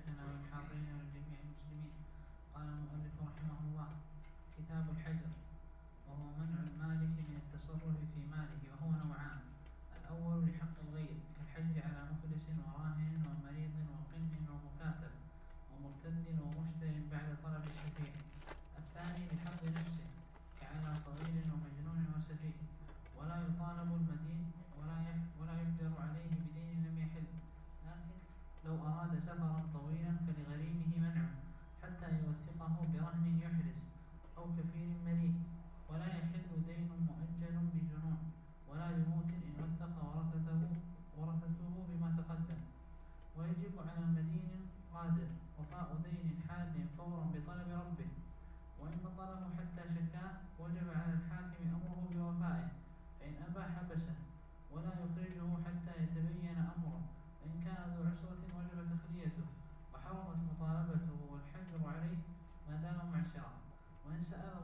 لشيخنا والحاضرين ولجميع المسلمين. قال المؤلف رحمه الله: كتاب الحجر، وهو منع المالك من التصرف في ماله، وهو نوعان: الأول لحق الغير كالحجر على مفلس وراهن ومريض وقن ومكاتب ومرتد ومشتر بعد طلب الشفيع. الثاني لحق نفسه كعلى صغير ومجنون وسفيه، ولا يطالب المدين ولا يقدر عليه بدين لم يحل، لكن لو أراد سفرا طويلا فلغريمه منعه حتى يوثقه برهن يحرز أو كفيل مريء. ولا يحل دين مؤجل بجنون ولا بموت إن وثق ورثته بما تقدم. ويجب على المدين قادر وفاء دين حاد فورا بطلب ربه، وإن بطله حتى شكاه وجب على الحاكم أمره بوفائه، فإن أبى حبسه ولا يخرجه حتى يتبين أمره، فإن كان ذو عسرة وجب تخليته وحرمت مطالبته والحجر عليه ما دام معسرا. وإن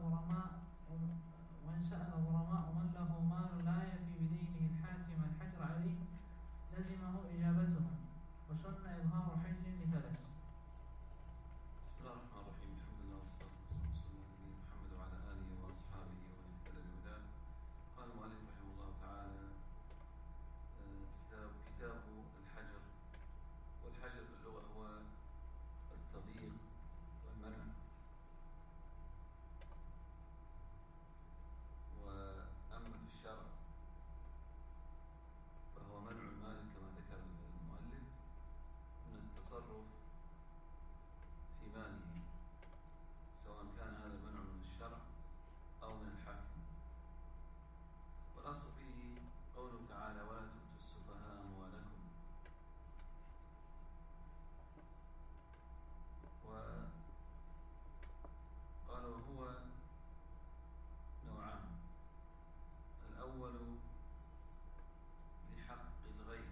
سأل غرماء من له مال لا يفي بدينه الحاكم الحجر عليه لزمه إجابتهم، وسن إظهار حجر لفلس. بسم الله الرحمن الرحيم. الحمد لله والصلاة والسلام على نبينا محمد وعلى آله وأصحابه ومن اهتدى بهداه. قال المؤلف رحمه الله تعالى: كتاب الحجر. والحجر في اللغة هو التضييق والمنع، وأما في الشرع فهو منع المال كما ذكر المؤلف من التصرف في ماله، سواء كان هذا المنع من الشرع أو من الحاكم. والأصل فيه قوله تعالى: ولا تؤتوا السفهاء أموالكم. وقال وهو نوعان: الأول لحق الغير،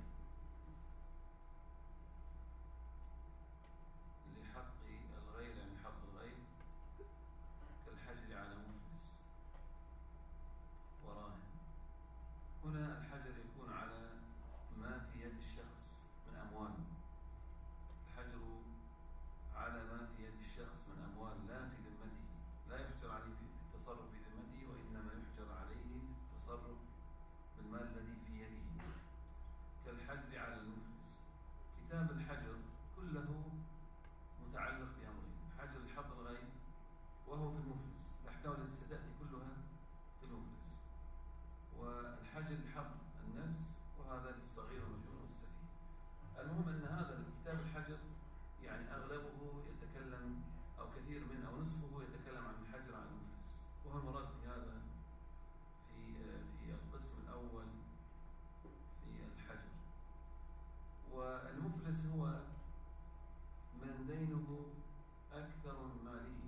لحق الغير يعني حق الغير كالحجر على مفلس وراهن. هنا الحجر يكون على ما في يد الشخص من أموال، الحجر على ما في يد الشخص من أموال لا في ذمته، لا يحجر عليه في التصرف في ذمته، وإنما يحجر عليه في التصرف بالمال الذي في يده، كالحجر على المفلس. كتاب الحجر كله متعلق بأمرين: حجر الحظ الغير وهو في المفلس، الأحكام التي ستأتي كلها في المفلس، والحجر الحظ النفس، وهذا للصغير والمجنون والسفيه. المهم أن هذا الكتاب الحجر يعني أغلبه يتكلم أو كثير منه أو نصفه يتكلم عن الحجر على المفلس، وهو المراد في هذا في القسم الأول في الحجر. والمفلس هو من دينه أكثر من ماله،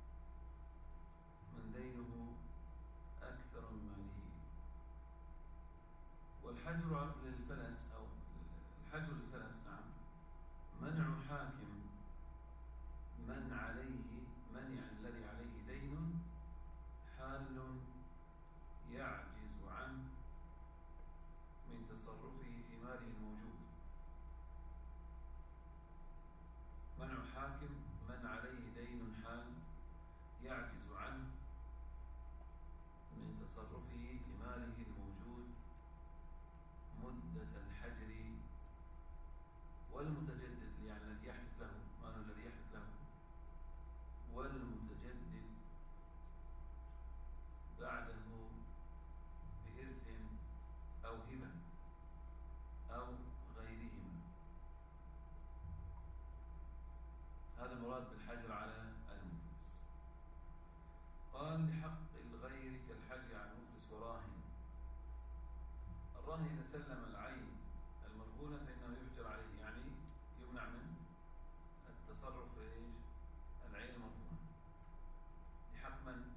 من دينه أكثر من ماله. والحجر للفلس أو الحجر للفلس منع حاكم من عليه، من يعني الذي عليه دين حال يعجز عنه من تصرفه في ماله الموجود. منع حاكم من عليه دين حال يعجز عنه من تصرفه في ماله الموجود مدة الحجر، والمتجدد يعني الذي يحدث له، ماله الذي يحدث له، والمتجدد بعده بإرث أو هبة أو غيرهما. هذا المراد بالحجر على المفلس. قال لحق الغير كالحجر على المفلس وراهن. الراهن إذا سلم العين المرهونة فإنه يحجر عليه، يعني يمنع من التصرف في العين المرهونة. لحق من؟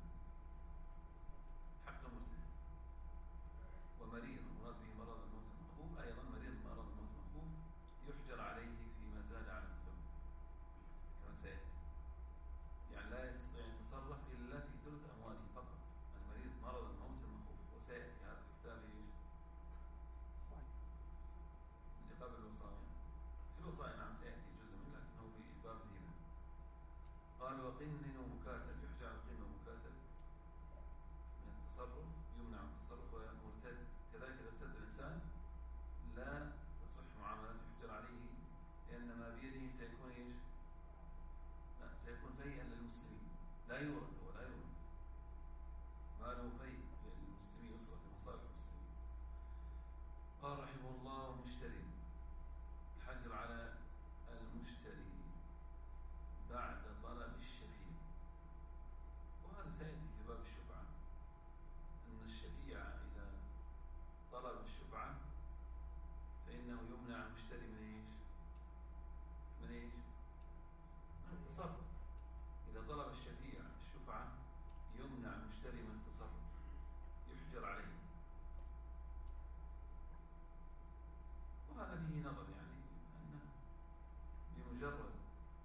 حق المرتهن. ومريض المراد به مرض الموت المخوف، أيضا مريض مرض الموت المخوف يحجر عليه فيما زاد عن الثلث كما سيأتي، يعني لا يستطيع أن يتصرف إلا في ثلث أمواله فقط. المريض مرض الموت المخوف، وسيأتي هذا الكتاب اللي قبل الوصايا. في الوصايا نعم سيأتي جزء منه، لكنه في قال وقن ومكاتب يحجر على قن ومكاتب من التصرف، يمنع من التصرف ومرتد كذلك إذا ارتد الإنسان لا تصح معاملته يحجر عليه، لأن ما بيده سيكون إيش؟ لا سيكون فيئا للمسلمين، لا يورث ولا يورث، ما له فيء للمسلمين يصرف لمصالح المسلمين. قال رحمه الله مشتري، الحجر على المشتري بعد طلب الشفيع، وهذا سيأتي في باب الشفعة أن الشفيع إذا طلب الشفعة فإنه يمنع المشتري من إيش؟ من إيش؟ من التصرف. إذا طلب الشفيع الشفعة يمنع المشتري من التصرف، يحجر عليه. وهذا فيه نظر، يعني أنه بمجرد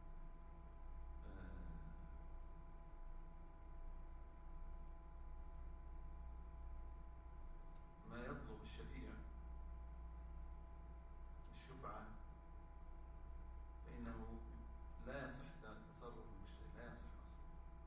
ما يطلب الشفيع الشفعة فإنه لا يصح تصرف المشتري، لا يصح أصلا.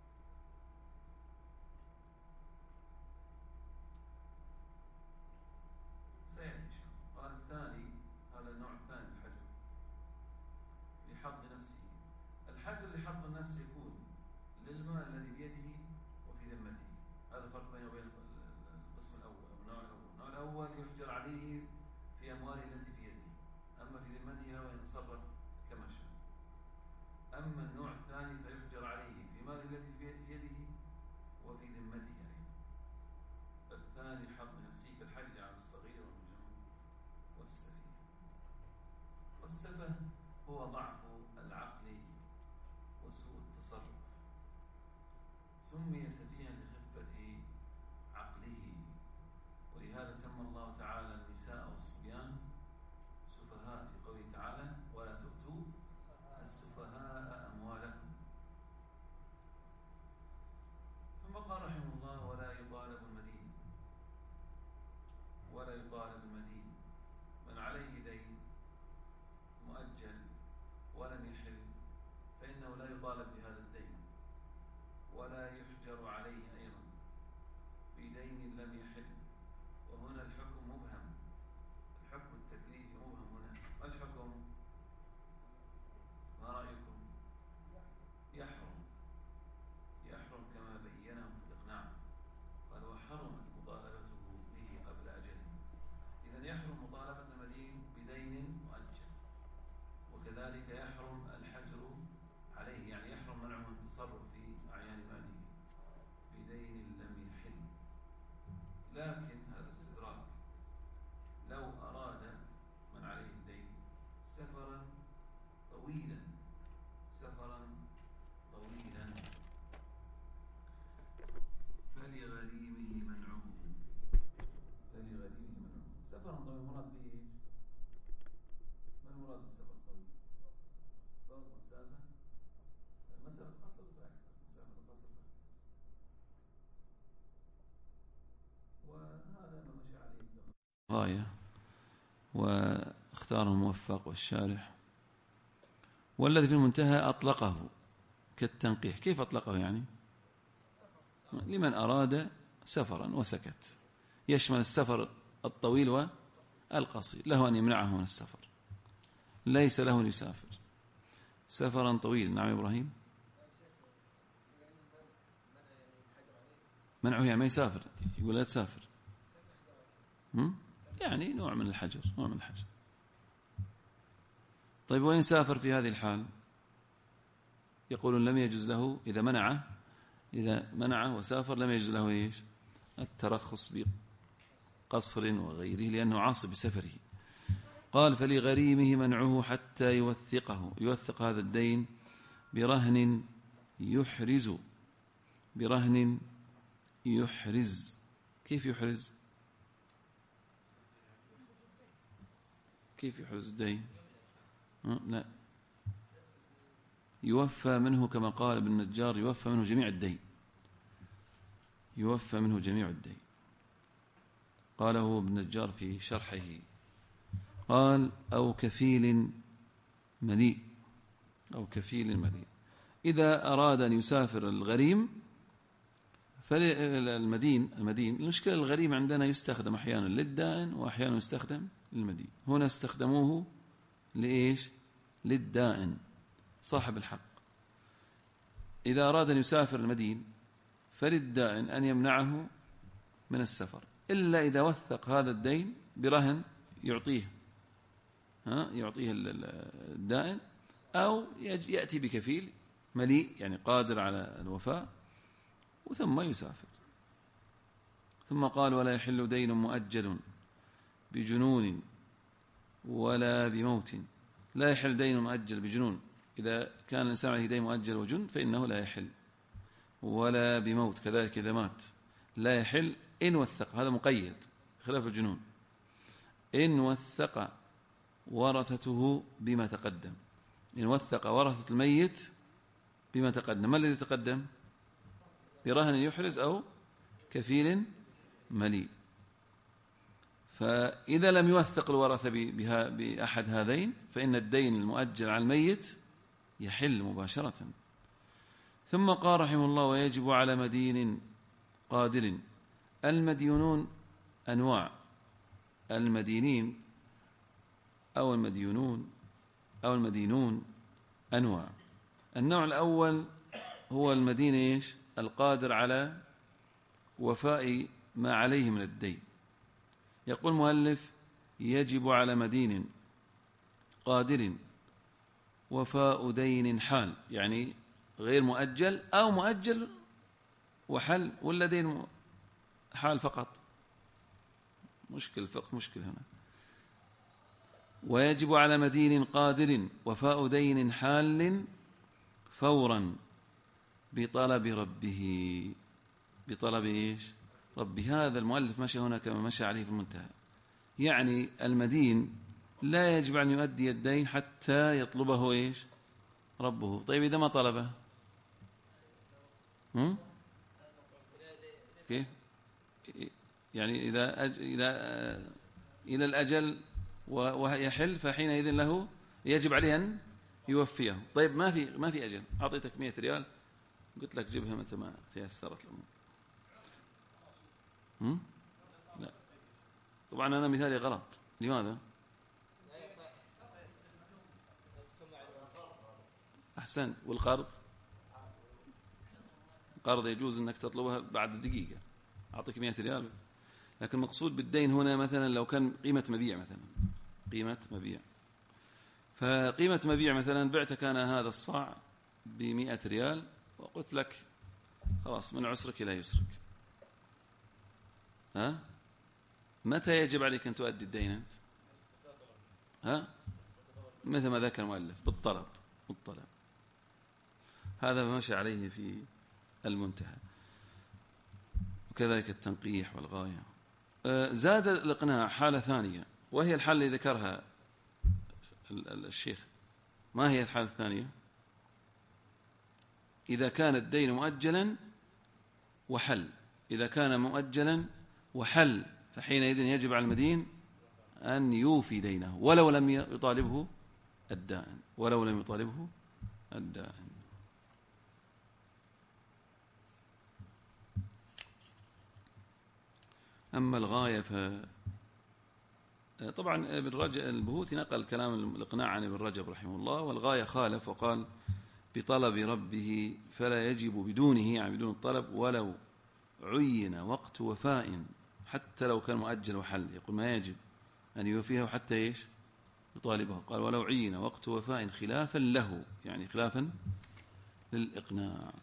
سيأتي إن شاء الله. قال الثاني، هذا النوع الثاني الحجر لحظ نفسه. الحجر لحظ النفس يكون للمال الذي بيده وفي ذمته، هذا فرق بينه وبين القسم الأول أو النوع الأول. النوع الأول يحجر عليه في أمواله التي في يده، أما في ذمته هو يتصرف كما شاء. أما النوع الثاني فيحجر عليه في ماله الذي في يده وفي ذمته أيضا. الثاني حظ نفسه كالحجر على الصغير والمجنون والسفيه. والسفه هو ضعف العقل وسوء التصرف، سمي سفيها لخفة عقله، ولهذا سمى الله تعالى النساء والصبيان سفهاء في قوله تعالى ولا تؤتوا السفهاء أموالكم. ثم قال رحمه الله ولا يطالب المدين، ولا يطالب المدين من عليه دين مؤجل ولم يحل فإنه لا يطالب بهذا الدين، ولا يحجر عليه أيضا بدين لم يحل. وهنا الحكم مبهم، الحكم التكليفي مبهم هنا. ما الحكم؟ ما رأيكم؟ يحرم، يحرم كما بينه في الإقناع، قال وحرمت مطالبته به قبل أجله. إذن يحرم مطالبة المدين بدين مؤجل، وكذلك يحرم الحجر عليه، يعني يحرم منعه من التصرف في أعيان ماله بدين لم يحل. لكن هذا استدراك، لو أراد من عليه الدين سفرا طويلا، سفرا طويلا فلغريمه منعه، فلغريمه منعه. سفرا طويلا المراد به ايش؟ ما المراد بالسفر الطويل؟ فوق مسافة، مسافة القصر فأكثر، مسافة القصر فأكثر. وهذا ما مشى عليه غاية واختاره الموفق والشارح. والذي في المنتهى أطلقه كالتنقيح. كيف أطلقه يعني؟ لمن أراد سفرا وسكت، يشمل السفر الطويل والقصير، له أن يمنعه من السفر، ليس له أن يسافر سفرا طويلا. نعم إبراهيم. منعه يعني ما يسافر، يقول لا تسافر، يعني نوع من الحجر، نوع من الحجر. طيب وإن سافر في هذه الحال؟ يقولون لم يجوز له إذا منعه وسافر لم يجوز له إيش؟ الترخص بقصر وغيره، لأنه عاصي بسفره. قال فلغريمه منعه حتى يوثقه، يوثق هذا الدين برهن يحرز، برهن يحرز. كيف يحرز؟ كيف يحرز الدين؟ لا، يوفى منه كما قال ابن النجار، يوفى منه جميع الدين، يوفى منه جميع الدين. قاله ابن النجار في شرحه. قال أو كفيل مليء، أو كفيل مليء. إذا أراد أن يسافر الغريم فالمدين المشكلة الغريم عندنا يستخدم أحيانا للدائن وأحيانا يستخدم للمدين. هنا استخدموه لإيش؟ للدائن صاحب الحق. إذا أراد أن يسافر المدين فللدائن أن يمنعه من السفر إلا إذا وثق هذا الدين برهن يعطيه الدائن، أو يأتي بكفيل مليء يعني قادر على الوفاء وثم يسافر. ثم قال: ولا يحل دين مؤجل بجنون ولا بموت. لا يحل دين مؤجل بجنون، إذا كان الإنسان عليه دين مؤجل وجن فإنه لا يحل، ولا بموت كذلك إذا مات لا يحل إن وثق، هذا مقيد خلاف الجنون، إن وثق ورثته بما تقدم. إن وثق ورثة الميت بما تقدم. ما الذي تقدم؟ برهن يحرز أو كفيل مليء. فإذا لم يوثق الورثة بأحد هذين فإن الدين المؤجل على الميت يحل مباشرة. ثم قال رحمه الله: ويجب على مدين قادر. المدينون أنواع، المدينين أو المدينون أنواع. النوع الأول هو المدين إيش؟ القادر على وفاء ما عليه من الدين. يقول المؤلف: يجب على مدين قادر وفاء دين حال، يعني غير مؤجل أو مؤجل وحل، ولا دين حال فقط. مشكل هنا. ويجب على مدين قادر وفاء دين حال فورا بطلب ربه. بطلب إيش؟ ربه. هذا المؤلف مشى هنا كما مشى عليه في المنتهى. يعني المدين لا يجب أن يؤدي الدين حتى يطلبه إيش؟ ربه. طيب إذا ما طلبه كيف؟ يعني إذا إلى الأجل ويحل فحينئذ له يجب عليه أن يوفيه. طيب ما في أجل، أعطيتك 100 ريال قلت لك جبها متى ما تيسرت الأمور. لا طبعا أنا مثالي غلط. لماذا؟ أحسنت. والقرض يجوز أنك تطلبها بعد دقيقة، أعطيك 100 ريال. لكن المقصود بالدين هنا مثلا لو كان قيمة مبيع، فقيمة مبيع مثلا بعتك أنا هذا الصاع ب100 ريال وقلت لك خلاص من عسرك إلى يسرك. متى يجب عليك أن تؤدي الدين أنت؟ مثل ما ذكر المؤلف بالطلب. هذا ما مشى عليه في المنتهى، وكذلك التنقيح والغاية. زاد الإقناع حالة ثانية، وهي الحالة اللي ذكرها الشيخ. ما هي الحالة الثانية؟ إذا كان الدين مؤجلا وحل. إذا كان مؤجلا وحل فحينئذ يجب على المدين أن يوفي دينه ولو لم يطالبه الدائن. أما الغاية طبعا البهوتي نقل كلام الإقناع عن ابن رجب رحمه الله، والغاية خالف وقال: بطلب ربه فلا يجب بدونه، يعني بدون الطلب، ولو عين وقت وفاء، حتى لو كان مؤجل وحل. يقول ما يجب أن يوفيه حتى إيش؟ يطالبه. قال: ولو عين وقت وفاء خلافا له، يعني خلافا للإقناع.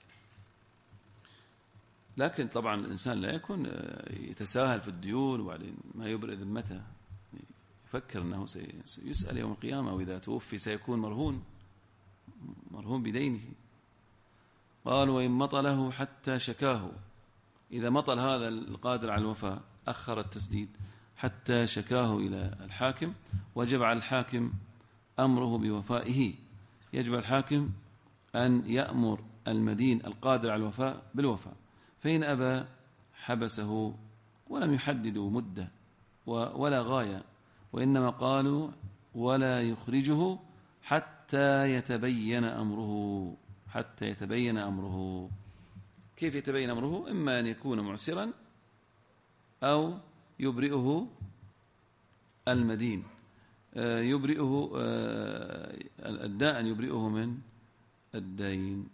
لكن طبعا الإنسان لا يكون يتساهل في الديون وبعدين ما يبرئ ذمته، يفكر أنه سيسأل يوم القيامة، وإذا توفي سيكون مرهون بدينه. قال: وإن مطله حتى شكاه. إذا مطل هذا القادر على الوفاء أخر التسديد حتى شكاه إلى الحاكم، وجب على الحاكم أمره بوفائه. يجب الحاكم أن يأمر المدين القادر على الوفاء بالوفاء، فإن أبى حبسه، ولم يحددوا مدة ولا غاية، وإنما قالوا: ولا يخرجه حتى يتبين أمره. حتى يتبين أمره. كيف يتبين أمره؟ إما أن يكون معسرا أو يبرئه المدين، يبرئه الداء، يبرئه من الدين.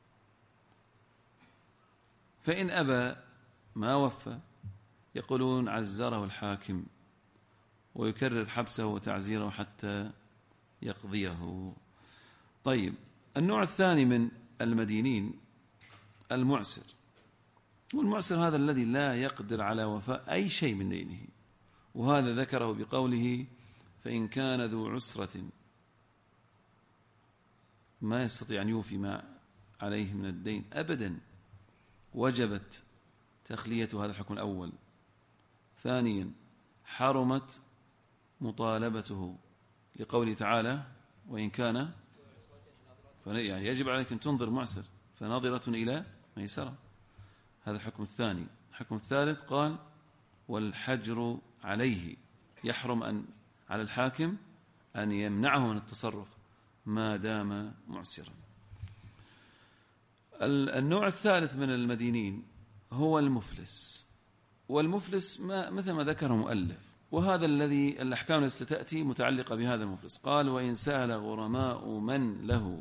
فإن أبى ما وفى يقولون عزره الحاكم ويكرر حبسه وتعزيره حتى يقضيه. طيب، النوع الثاني من المدينين المعسر. والمعسر هذا الذي لا يقدر على وفاء أي شيء من دينه، وهذا ذكره بقوله فإن كان ذو عسرة ما يستطيع أن يوفي ما عليه من الدين أبدا، وجبت تخلية هذا الحكم الأول. ثانيا، حرمت مطالبته لقوله تعالى وإن كان يعني يجب عليك أن تنظر معسر فناظرة إلى ميسرة. هذا الحكم الثاني. الحكم الثالث قال والحجر عليه، يحرم على الحاكم أن يمنعه من التصرف ما دام معسرا. النوع الثالث من المدينين هو المفلس. والمفلس مثل ما ذكر المؤلف، وهذا الذي الأحكام التي ستأتي متعلقة بهذا المفلس. قال وإن سأل غرماء من له،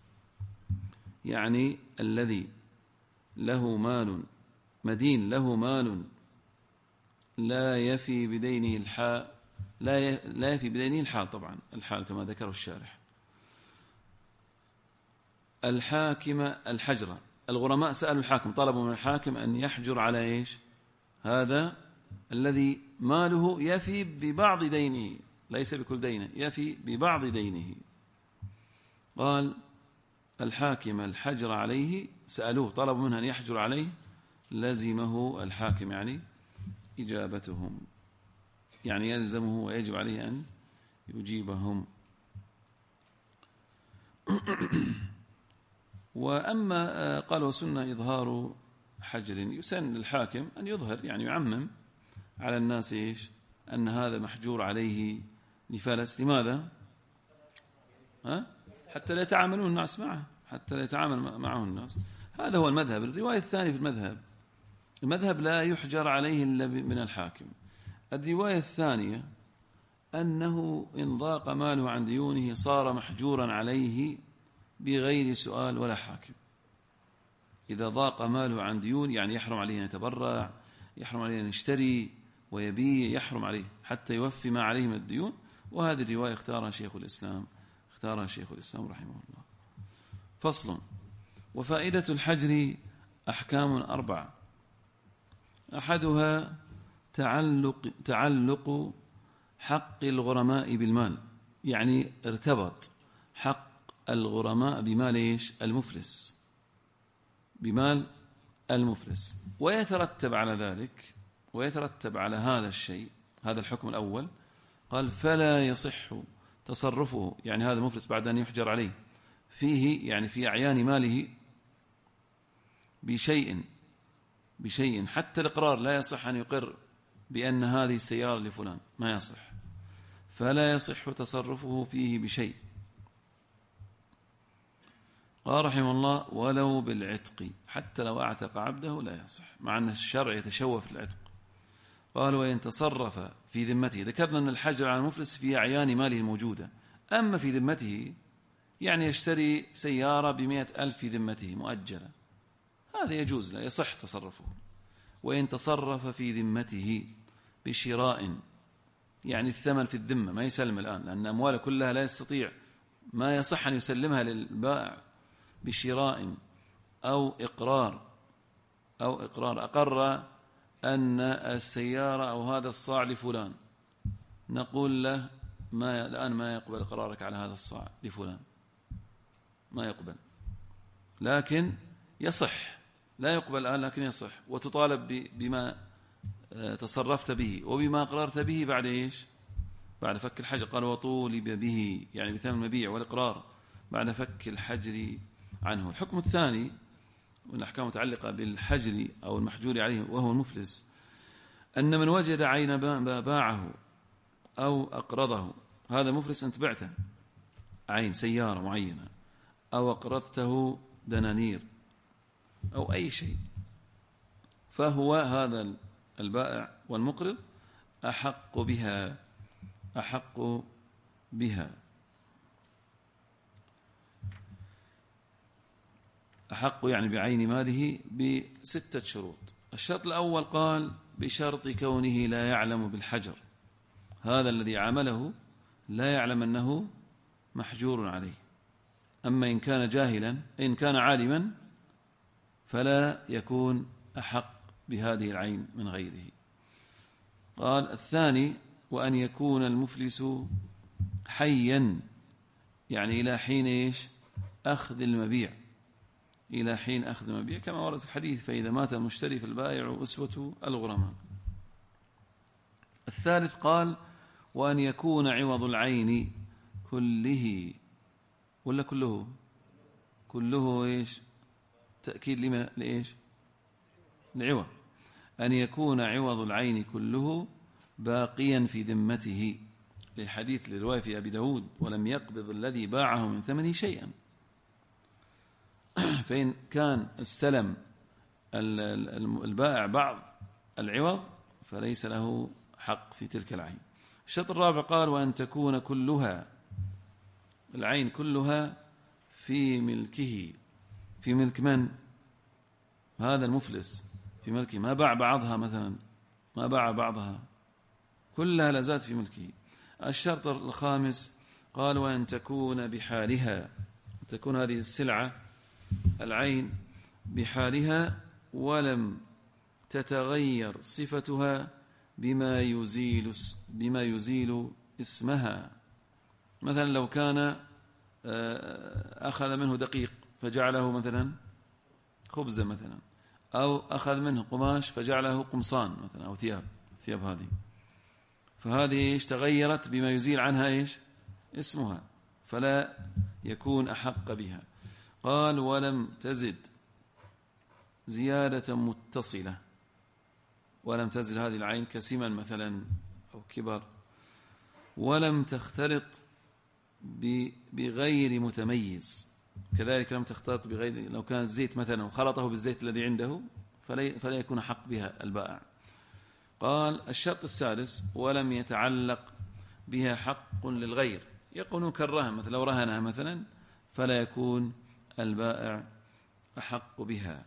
يعني الذي له مال، مدين له مال لا يفي بدينه الحال، لا يفي بدينه الحال، طبعا الحال كما ذكره الشارح. الحاكم الحجرة، الغرماء سألوا الحاكم، طلبوا من الحاكم أن يحجر على إيش؟ هذا الذي ماله يفي ببعض دينه، ليس بكل دينه، يفي ببعض دينه. قال الحاكم الحجر عليه، سألوه طلبوا منه أن يحجر عليه، لزمه الحاكم يعني إجابتهم، يعني يلزمه ويجب عليه أن يجيبهم. وأما قال وسنة إظهار حجر، يسن الحاكم أن يظهر، يعني يعمم على الناس إيش؟ أن هذا محجور عليه لفلس. لماذا؟ حتى لا يتعاملون الناس معه، حتى لا يتعامل معه الناس. هذا هو المذهب. الرواية الثانية في المذهب لا يحجر عليه إلا من الحاكم. الرواية الثانية أنه إن ضاق ماله عن ديونه صار محجورا عليه بغير سؤال ولا حاكم. إذا ضاق ماله عن ديون يعني يحرم عليه أن يتبرع، يحرم عليه أن يشتري ويبيع، يحرم عليه حتى يوفي ما عليه من الديون. وهذه الرواية اختارها شيخ الإسلام رحمه الله. فصل. وفائدة الحجر أحكام 4. أحدها تعلق حق الغرماء بالمال، يعني ارتبط حق الغرماء بمال إيش؟ المفلس، بمال المفلس. ويترتب على ذلك، ويترتب على هذا الشيء، هذا الحكم الأول، قال فلا يصح تصرفه، يعني هذا المفلس بعد أن يحجر عليه فيه، يعني في أعيان ماله بشيء حتى الإقرار لا يصح أن يقر بأن هذه السيارة لفلان، ما يصح. فلا يصح تصرفه فيه بشيء. قال رحمه الله ولو بالعتق، حتى لو اعتق عبده لا يصح، مع أن الشرع يتشوف العتق. قال وإن تصرف في ذمته، ذكرنا أن الحجر على المفلس في أعيان ماله الموجودة، أما في ذمته يعني يشتري سيارة ب100,000 في ذمته مؤجلة، هذا يجوز لا يصح تصرفه. وإن تصرف في ذمته بشراء، يعني الثمن في الذمة ما يسلم الآن، لأن أمواله كلها لا يستطيع، ما يصح أن يسلمها للبائع، بشراء أو إقرار أقر أن السيارة أو هذا الصاع لفلان، نقول له الآن ما يقبل قرارك على هذا الصاع لفلان، ما يقبل، لكن يصح، لا يقبل الآن لكن يصح، وتطالب بما تصرفت به وبما أقررت به بعد إيش؟ بعد فك الحجر. قال وطولب به، يعني بثمن المبيع والإقرار بعد فك الحجر عنه. الحكم الثاني من الأحكام المتعلقة بالحجر أو المحجور عليه وهو المفلس، أن من وجد عين باعه أو أقرضه، هذا مفلس، أنت بعته عين سيارة معينة أو أقرضته دنانير أو أي شيء، فهو هذا البائع والمقرض أحق بها أحق يعني بعين ماله ب6 شروط. الشرط الأول قال بشرط كونه لا يعلم بالحجر، هذا الذي عمله لا يعلم أنه محجور عليه. أما إن كان جاهلا، إن كان عالما فلا يكون أحق بهذه العين من غيره. قال الثاني وأن يكون المفلس حيا، يعني إلى حين أخذ المبيع، إلى حين أخذ المبيع كما ورد في الحديث فإذا مات المشتري فالبائع أسوة الغرماء. الثالث قال وأن يكون عوض العين كله، ولا كله تأكيد لما العوض، أن يكون عوض العين كله باقيا في ذمته، للحديث للرواية في أبي داود ولم يقبض الذي باعه من ثمنه شيئا. فإن كان استلم البائع بعض العوض فليس له حق في تلك العين. الشرط الرابع قال وأن تكون كلها، العين كلها في ملكه، في ملك من؟ هذا المفلس في ملكه، ما باع بعضها مثلا، ما باع بعضها، كلها لازالت في ملكه. الشرط الخامس قال وأن تكون بحالها، تكون هذه السلعة العين بحالها ولم تتغير صفتها بما يزيل اسمها. مثلا لو كان أخذ منه دقيق فجعله مثلا خبزة مثلا، أو أخذ منه قماش فجعله قمصان مثلا، أو ثياب هذه، فهذه تغيرت بما يزيل عنها اسمها، فلا يكون أحق بها. قال ولم تزد زيادة متصلة، ولم تزد هذه العين كسما مثلا أو كبر، ولم تختلط بغير متميز، كذلك لم تختلط بغير، لو كان الزيت مثلا وخلطه بالزيت الذي عنده فلا يكون حق بها البائع. قال الشرط السادس ولم يتعلق بها حق للغير، يقولون كالرهن مثلا، لو رهنها مثلا فلا يكون البائع أحق بها.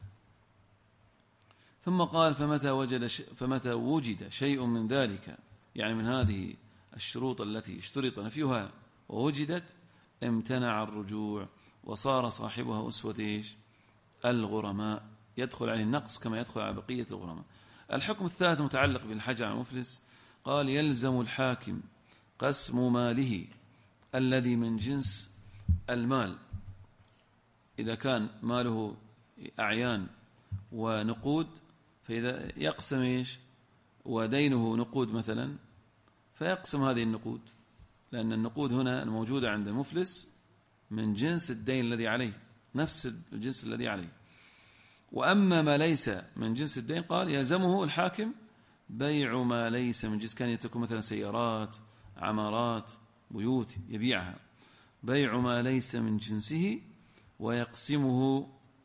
ثم قال فمتى وجد شيء من ذلك، يعني من هذه الشروط التي اشترط نفيها ووجدت، امتنع الرجوع وصار صاحبها أسوة الغرماء، يدخل عليه النقص كما يدخل على بقية الغرماء. الحكم الثالث متعلق بالحجر على المفلس، قال يلزم الحاكم قسم ماله الذي من جنس المال، إذا كان ماله أعيان ونقود فإذا يقسم ودينه نقود مثلا فيقسم هذه النقود، لأن النقود هنا الموجودة عند المفلس من جنس الدين الذي عليه، نفس الجنس الذي عليه. وأما ما ليس من جنس الدين قال يلزمه الحاكم بيع ما ليس من جنس، كان تكون مثلا سيارات، عمارات، بيوت يبيعها، بيع ما ليس من جنسه ويقسمه،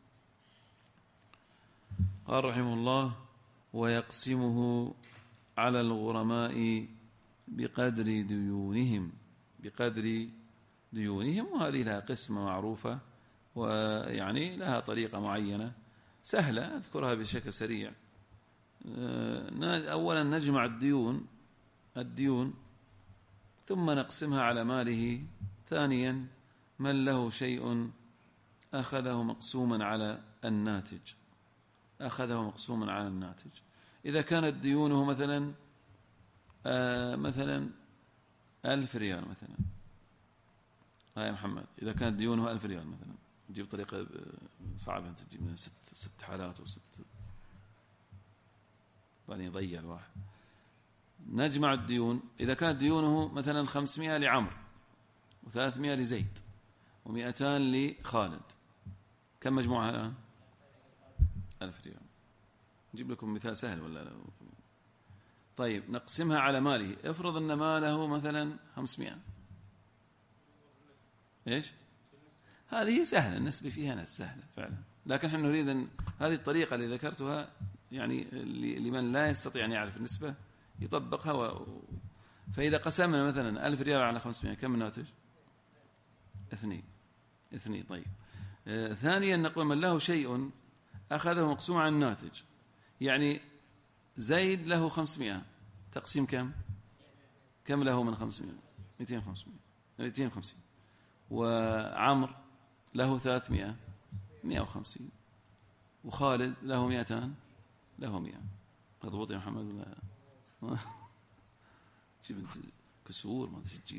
قال رحمه الله ويقسمه على الغرماء بقدر ديونهم، وهذه لها قسمة معروفة، ويعني لها طريقة معينة سهلة أذكرها بشكل سريع. أولا نجمع الديون ثم نقسمها على ماله. ثانيا من له شيء أخذه مقسوما على الناتج، إذا كانت ديونه مثلا 1000 ريال مثلا، يا محمد إذا كانت ديونه 1000 ريال مثلا، نجيب طريقة صعبة، تجيب من 6 حالات بعدين يضيع الواحد. نجمع الديون، إذا كانت ديونه مثلا 500 لعمر و300 لزيد و200 لخالد، كم مجموعها الآن؟ 1000 ريال. نجيب لكم مثال سهل ولا لا؟ طيب نقسمها على ماله، افرض أن ماله مثلا 500، هذه سهلة، النسبة فيها سهلة فعلا، لكن نحن نريد أن هذه الطريقة اللي ذكرتها يعني لمن لا يستطيع أن يعرف النسبة يطبقها. فإذا قسمنا مثلا 1000 ريال على 500 كم الناتج؟ 2. طيب. ثانيا نقول من له شيء أخذه مقسوم عن الناتج، يعني زيد له 500 تقسيم كم له من 500؟ 250. وعمر له 300 150. وخالد له 200 له 100. مضبوط يا محمد ولا جيب انت كسور ما تجيب.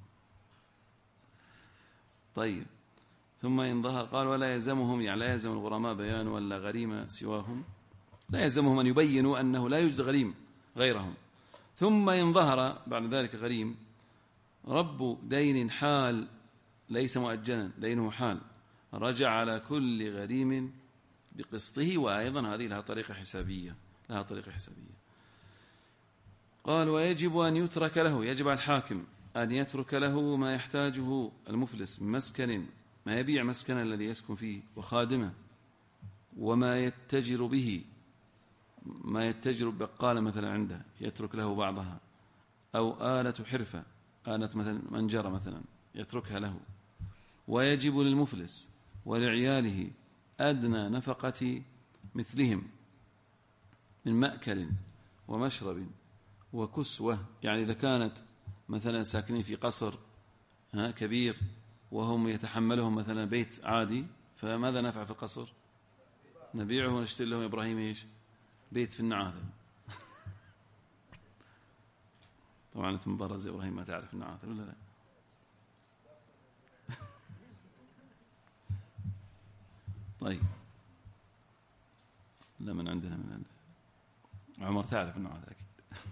طيب. ثم إن ظهر قال ولا يلزمهم، يعني لا يلزم الغرماء بيان ولا غريم سواهم، لا يلزمهم أن يبينوا أنه لا يوجد غريم غيرهم. ثم إن ظهر بعد ذلك غريم رب دين حال ليس مؤجلا، دينه حال، رجع على كل غريم بقسطه. وأيضا هذه لها طريقة حسابية. قال ويجب أن يترك له، يجب على الحاكم أن يترك له ما يحتاجه المفلس من مسكن، ما يبيع مسكن الذي يسكن فيه وخادمه، وما يتجر به، ما يتجر بقالة مثلا عنده يترك له بعضها، أو آلة حرفة، آلة مثلا منجرة مثلا يتركها له. ويجب للمفلس ولعياله أدنى نفقة مثلهم من مأكل ومشرب وكسوة، يعني إذا كانت مثلا ساكنين في قصر كبير وهم يتحملهم مثلا بيت عادي، فماذا نفعل في القصر؟ نبيعه ونشتري لهم إبراهيم إيش؟ بيت في النعاثل. طبعا أنت مبرز يا إبراهيم ما تعرف النعاثل ولا لا؟ طيب لا من عندنا من عمر تعرف النعاثل أكيد.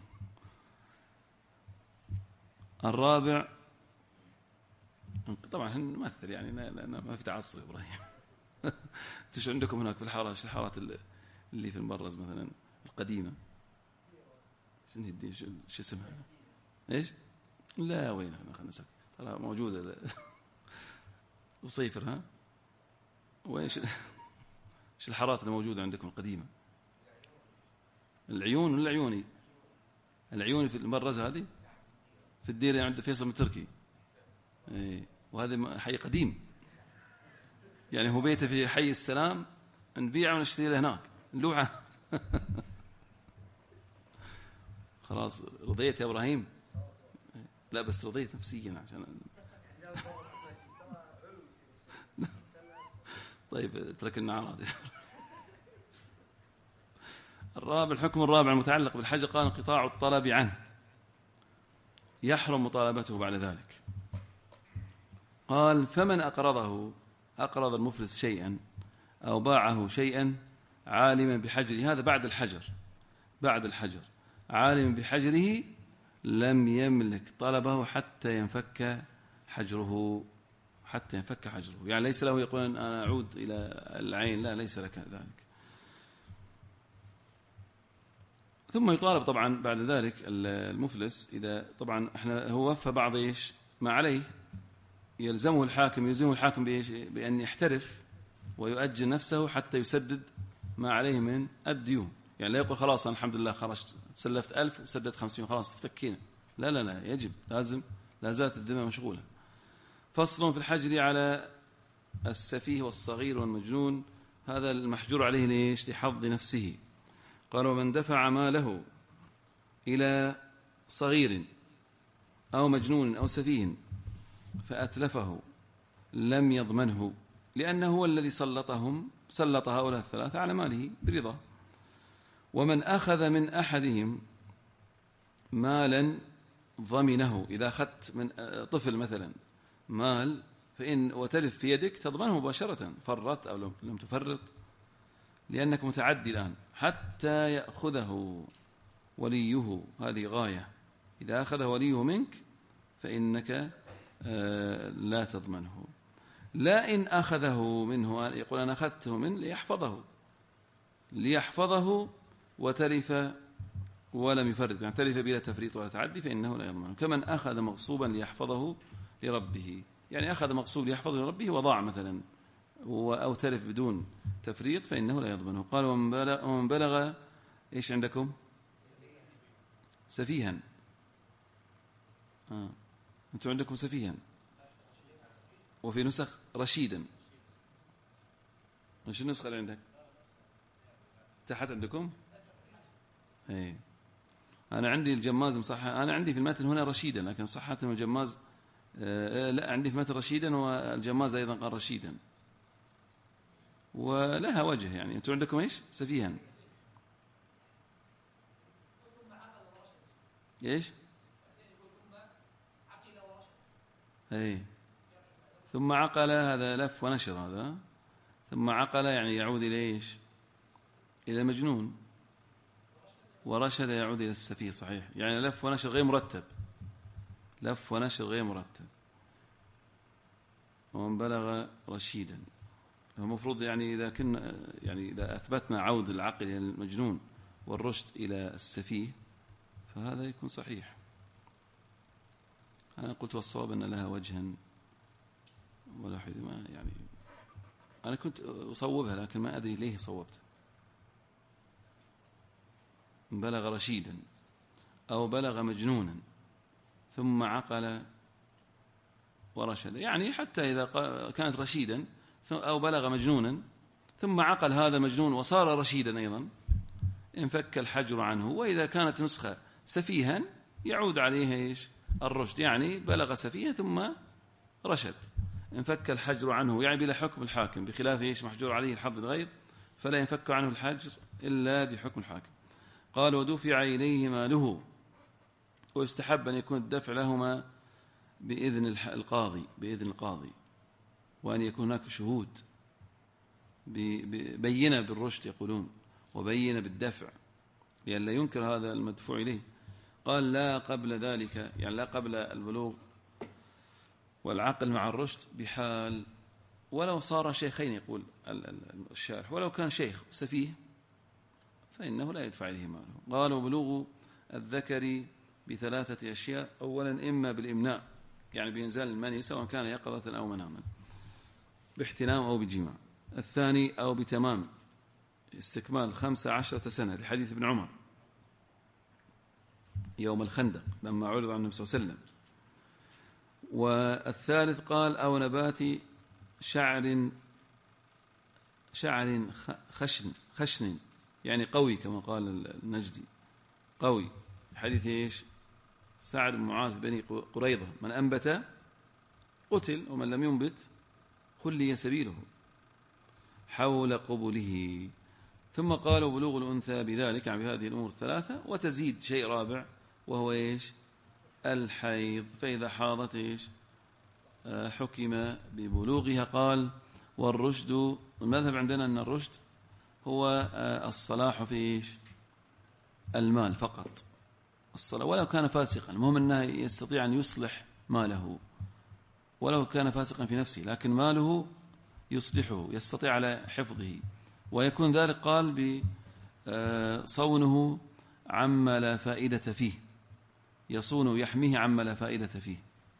الرابع طبعا نمثل يعني ما في تعصب إبراهيم. انتش عندكم هناك في الحارات اللي في المبرز مثلا القديمة شو اسمها ايش؟ لا وين خلنا نسكت ترى موجودة وصيفر وإيش الحارات اللي موجودة عندكم القديمة؟ العيون ولا العيوني في المبرز هذه في الديرة عند فيصل التركي. وهذا حي قديم، يعني هو بيته في حي السلام، نبيعه ونشتري له هناك نلوعه. خلاص رضيت يا إبراهيم؟ لا بس رضيت نفسيا عشان طيب اترك النعرات. الحكم الرابع المتعلق بالحجر قال انقطاع الطلب عنه، يحرم مطالبته بعد ذلك. قال فمن أقرض المفلس شيئا أو باعه شيئا عالما بحجره، هذا بعد الحجر عالما بحجره، لم يملك طلبه حتى ينفك حجره، يعني ليس له يقول أنا أعود إلى العين، لا ليس لك ذلك. ثم يطالب طبعا بعد ذلك المفلس إذا طبعا هو وفى بعض ما عليه، يلزمه الحاكم بأن يحترف ويؤجل نفسه حتى يسدد ما عليه من الديون. يعني لا يقول خلاص أنا الحمد لله خرجت سلفت 1000 وسددت 50 خلاص تفتكينا، لا يجب لا زالت الذمة مشغولة. فصل في الحجر على السفيه والصغير والمجنون، هذا المحجور عليه لحظ نفسه. قال ومن دفع ماله إلى صغير أو مجنون أو سفيه فأتلفه لم يضمنه، لأنه هو الذي سلط هؤلاء الثلاثة على ماله برضا. ومن أخذ من أحدهم مالا ضمنه، إذا أخذت من طفل مثلا مال فإن وتلف في يدك تضمنه مباشرة، فرط أو لم تفرط، لأنك متعدي الآن حتى يأخذه وليه، هذه غاية. إذا أخذه وليه منك فإنك لا تضمنه. لا إن أخذه منه، يقول أنا أخذته منه ليحفظه وتلف ولم يفرط، يعني تلف بلا تفريط ولا تعدي، فإنه لا يضمنه. كمن أخذ مغصوبا ليحفظه لربه، يعني أخذ مغصوب يحفظ لربه وضاع مثلا أو تلف بدون تفريط فإنه لا يضمنه. قال ومن بلغ إيش عندكم؟ سفيها. أنتم عندكم سفيها وفي نسخ رشيدا. وش النسخة اللي عندك؟ تحت عندكم؟ ايه أنا عندي الجماز مصحة، أنا عندي في المتن هنا رشيدا لكن صحة الجماز لا، عندي في المتن رشيدا والجماز أيضا قال رشيدا ولها وجه. يعني أنتم عندكم إيش؟ سفيها. إيش؟ ايه ثم عقل، هذا لف ونشر هذا. ثم عقل يعني يعود إلى إيش؟ إلى المجنون. ورشد يعود إلى السفيه. صحيح، يعني لف ونشر غير مرتب، لف ونشر غير مرتب. ومن بلغ رشيدا المفروض يعني إذا أثبتنا عود العقل إلى المجنون والرشد إلى السفيه فهذا يكون صحيح. أنا قلت والصواب أن لها وجها ولا حد ما يعني أنا كنت أصوبها لكن ما أدري ليه صوبت. بلغ رشيدا أو بلغ مجنونا ثم عقل ورشد، يعني حتى إذا كانت رشيدا أو بلغ مجنونا ثم عقل هذا مجنون وصار رشيدا أيضا انفك الحجر عنه. وإذا كانت نسخة سفيها يعود عليها إيش؟ الرشد، يعني بلغ سفيها ثم رشد انفك الحجر عنه، يعني بلا حكم الحاكم، بخلاف إيش؟ محجور عليه الحظ الغير فلا ينفك عنه الحجر إلا بحكم الحاكم. قال ودفع إليه ماله، ويستحب أن يكون الدفع لهما بإذن القاضي وأن يكون هناك شهود بينة بالرشد يقولون وبينة بالدفع لأن لا ينكر هذا المدفوع إليه. قال لا قبل ذلك، يعني لا قبل البلوغ والعقل مع الرشد بحال، ولو صار شيخين يقول الشارح، ولو كان شيخ سفيه فإنه لا يدفع إليه ماله. قال وبلوغ الذكر بثلاثة أشياء: أولا إما بالإمناء يعني بإنزال المني سواء كان يقظة أو مناما باحتلام أو بجماع. الثاني أو بتمام استكمال 15 سنة لحديث ابن عمر يوم الخندق لما عرض عن النبي صلى الله عليه وسلم. والثالث قال أو نبات شعر خشن يعني قوي كما قال النجدي قوي، حديث إيش؟ سعد بن معاذ بني قريظة من أنبت قتل ومن لم ينبت خلي سبيله حول قبله. ثم قالوا بلوغ الأنثى بذلك يعني بهذه الأمور الثلاثة، وتزيد شيء رابع وهو إيش؟ الحيض، فإذا حاضت إيش؟ حكم ببلوغها. قال والرشد، المذهب عندنا أن الرشد هو الصلاح في إيش؟ المال فقط، الصلاة ولو كان فاسقا، المهم أنه يستطيع أن يصلح ماله ولو كان فاسقا في نفسه، لكن ماله يصلحه يستطيع على حفظه، ويكون ذلك قال بصونه عما لا فائدة فيه، يصون يحميه عما لا فائدة فيه،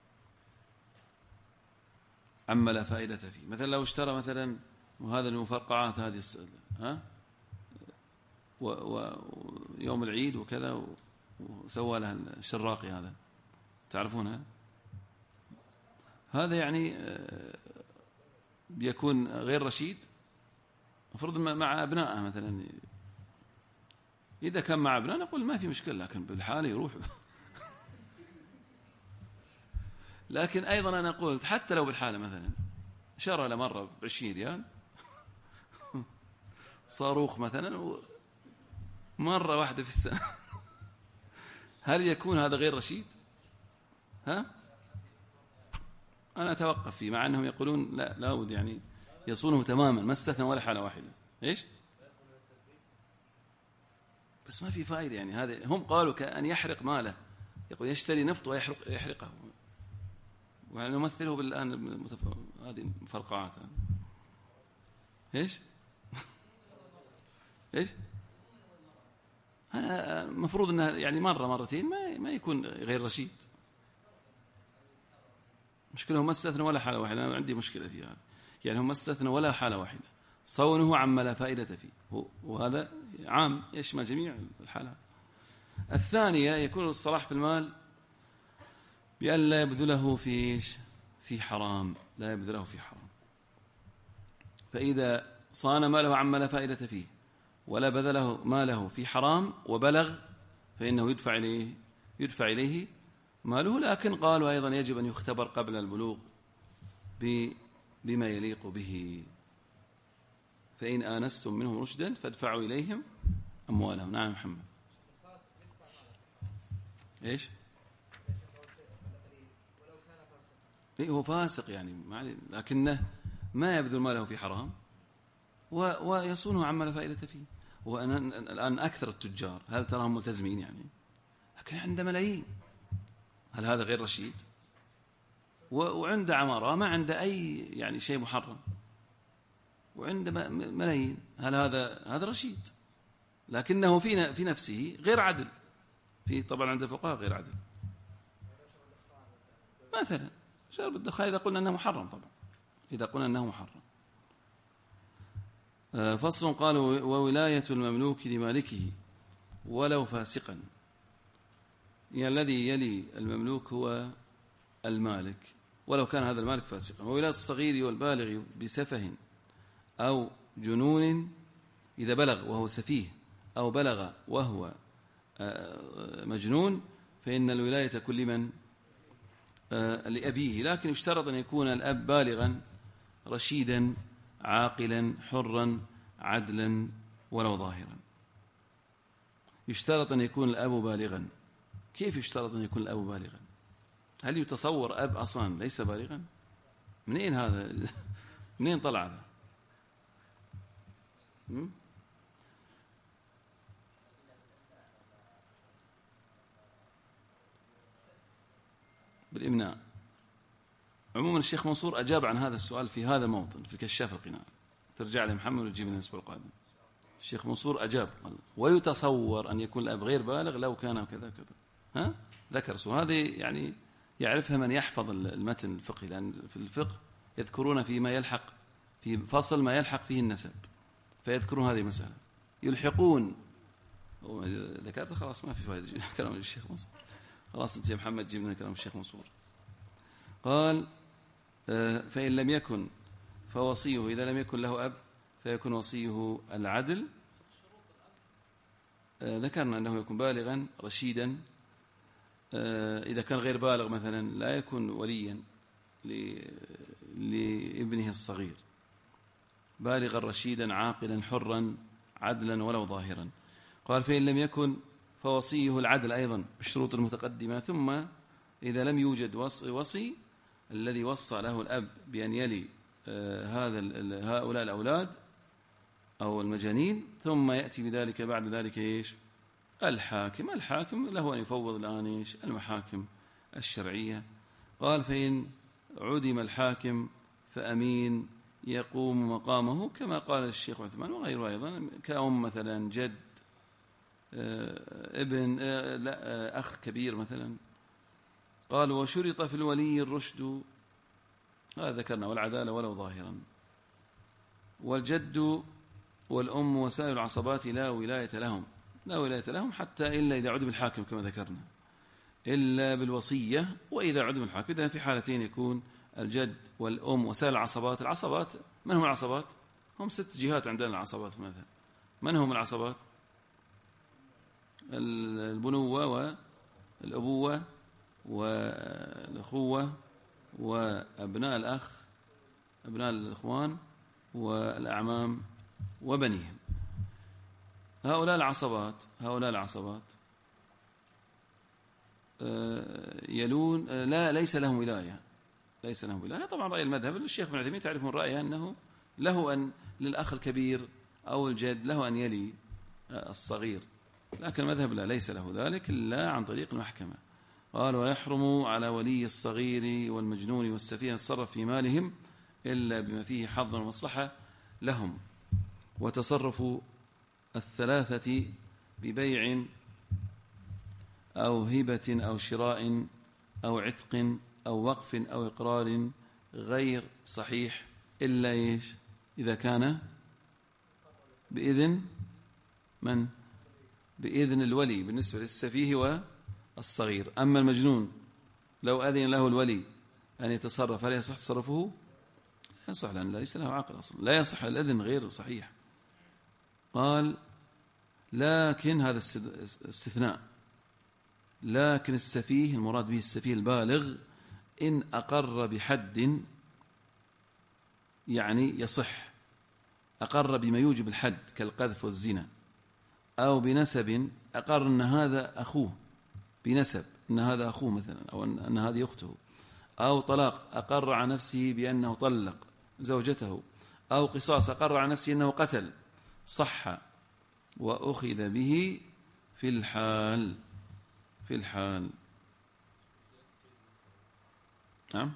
عما لا فائدة فيه. مثلا لو اشترى مثلا وهذا المفرقعات هذه ويوم العيد وكذا وسوى لها الشراقي هذا تعرفونها، هذا يعني بيكون غير رشيد. مفروض مع أبنائه مثلا، إذا كان مع أبنائه نقول ما في مشكلة، لكن بالحالة يروح لكن أيضا أنا قلت حتى لو بالحالة مثلا شرى لمرة ب20 ريال صاروخ مثلا مرة واحدة في السنة هل يكون هذا غير رشيد؟ ها؟ أنا أتوقف فيه، مع أنهم يقولون لا بد يعني يصونه تماما ما استثنى ولا حالة واحدة. إيش؟ بس ما في فائدة يعني. هذا هم قالوا كأن يحرق ماله، يقول يشتري نفط ويحرقه، ونمثله بالآن هذه المفرقعات. إيش؟ إيش؟ المفروض أنها يعني مرة مرتين ما يكون غير رشيد. مشكلة هم استثنوا ولا حالة واحدة. أنا عندي مشكلة في هذا، يعني هم استثنوا ولا حالة واحدة، صونه عما لا فائدة فيه، وهذا عام يشمل جميع الحالات. الثانية يكون الصلاح في المال بأن لا يبذله في حرام، لا يبذله في حرام. فإذا صان ماله عما لا فائدة فيه ولا بذله ماله في حرام وبلغ، فإنه يدفع إليه ماله. لكن قالوا أيضا يجب أن يختبر قبل البلوغ بما يليق به. فإن آنستم منهم رشدا فادفعوا إليهم أموالهم. نعم محمد. إيش؟ هو فاسق يعني، لكنه ما يبذل ماله في حرام ويصونه عما لا فائدة فيه. الآن أكثر التجار هل تراهم ملتزمين يعني؟ لكن عنده ملايين، هل هذا غير رشيد؟ وعنده عمارة ما عنده أي يعني شيء محرم، وعنده ملايين، هل هذا رشيد؟ لكنه في نفسه غير عدل. طبعا عند الفقهاء غير عدل. مثلا شرب الدخان إذا قلنا أنه محرم، طبعا إذا قلنا أنه محرم. فصل. قالوا وولاية المملوك لمالكه ولو فاسقا، يعني الذي يلي المملوك هو المالك ولو كان هذا المالك فاسقا. وولاية الصغير والبالغ بسفه أو جنون، إذا بلغ وهو سفيه أو بلغ وهو مجنون فإن الولاية كل من لأبيه. لكن يشترط أن يكون الأب بالغا رشيدا عاقلا حرا عدلا ولو ظاهرا. يشترط أن يكون الأب بالغا. كيف يشترط أن يكون الأب بالغا؟ هل يتصور أب أصلا ليس بالغا؟ منين هذا؟ منين طلع هذا؟ بالإمناء. عموما الشيخ منصور أجاب عن هذا السؤال في هذا الموطن في كشاف القناع، ترجع لمحمد وتجيب لنا الأسبوع القادم. الشيخ منصور أجاب ويتصور أن يكون الأب غير بالغ لو كان كذا كذا. ذكر سؤال هذه يعني يعرفها من يحفظ المتن الفقهي، لأن في الفقه يذكرون فيما يلحق في فصل ما يلحق فيه النسب، فيذكرون هذه المسألة يلحقون. ذكرت خلاص ما في فائدة كلام الشيخ منصور. خلاص أنت يا محمد جيب لنا كلام الشيخ منصور. قال فإن لم يكن فوصيه، إذا لم يكن له أب فيكون وصيه العدل. ذكرنا أنه يكون بالغا رشيدا. إذا كان غير بالغ مثلا لا يكون وليا لابنه الصغير. بالغا رشيدا عاقلا حرا عدلا ولو ظاهرا. قال فإن لم يكن فوصيه العدل أيضا بالشروط المتقدمة. ثم إذا لم يوجد وصي الذي وصى له الأب بأن يلي هؤلاء الأولاد أو المجانين، ثم يأتي بذلك بعد ذلك إيش؟ الحاكم له أن يفوض الآن إيش؟ المحاكم الشرعية. قال فإن عدم الحاكم فأمين يقوم مقامه، كما قال الشيخ عثمان وغيره أيضا، كأم مثلا، جد، ابن، أخ كبير مثلا. قال وشرط في الولي الرشد، هذا ذكرنا، والعدالة ولو ظاهرا. والجد والأم وسائر العصبات لا ولاية لهم حتى إلا إذا عدم الحاكم كما ذكرنا، إلا بالوصية. وإذا عدم الحاكم إذا في حالتين يكون الجد والأم وسائر العصبات. العصبات من هم العصبات؟ هم 6 جهات عندنا العصبات في المذهب. من هم العصبات؟ البنوة والأبوة والأخوة وأبناء الأخ، أبناء الإخوان والأعمام وبنيهم. هؤلاء العصبات يلون ليس لهم ولاية. طبعا رأي المذهب الشيخ بن عثيمين تعرفون رأيه أنه له أن للأخ الكبير أو الجد له أن يلي الصغير، لكن المذهب لا، ليس له ذلك إلا عن طريق المحكمة. قال ويحرم على ولي الصغير والمجنون والسفيه يتصرف في مالهم إلا بما فيه حظ ومصلحة لهم. وتصرف 3 ببيع أو هبة أو شراء أو عتق أو وقف أو إقرار غير صحيح إلا إيش؟ إذا كان بإذن من؟ بإذن الولي بالنسبة للسفيه والصغير. أما المجنون لو أذن له الولي أن يتصرف هل يصح تصرفه؟ لا يصح، لأن ليس له عقل أصلا، لا يصح الأذن غير صحيح. قال لكن هذا استثناء، لكن السفيه المراد به السفيه البالغ إن أقر بحد يعني يصح، أقر بما يوجب الحد كالقذف والزنا، أو بنسب أقر أن هذا أخوه بنسب، أن هذا أخوه مثلا، أو أن هذه أخته، أو طلاق أقر على نفسه بأنه طلق زوجته، أو قصاص أقر على نفسه أنه قتل، صح وأخذ به في الحال. نعم.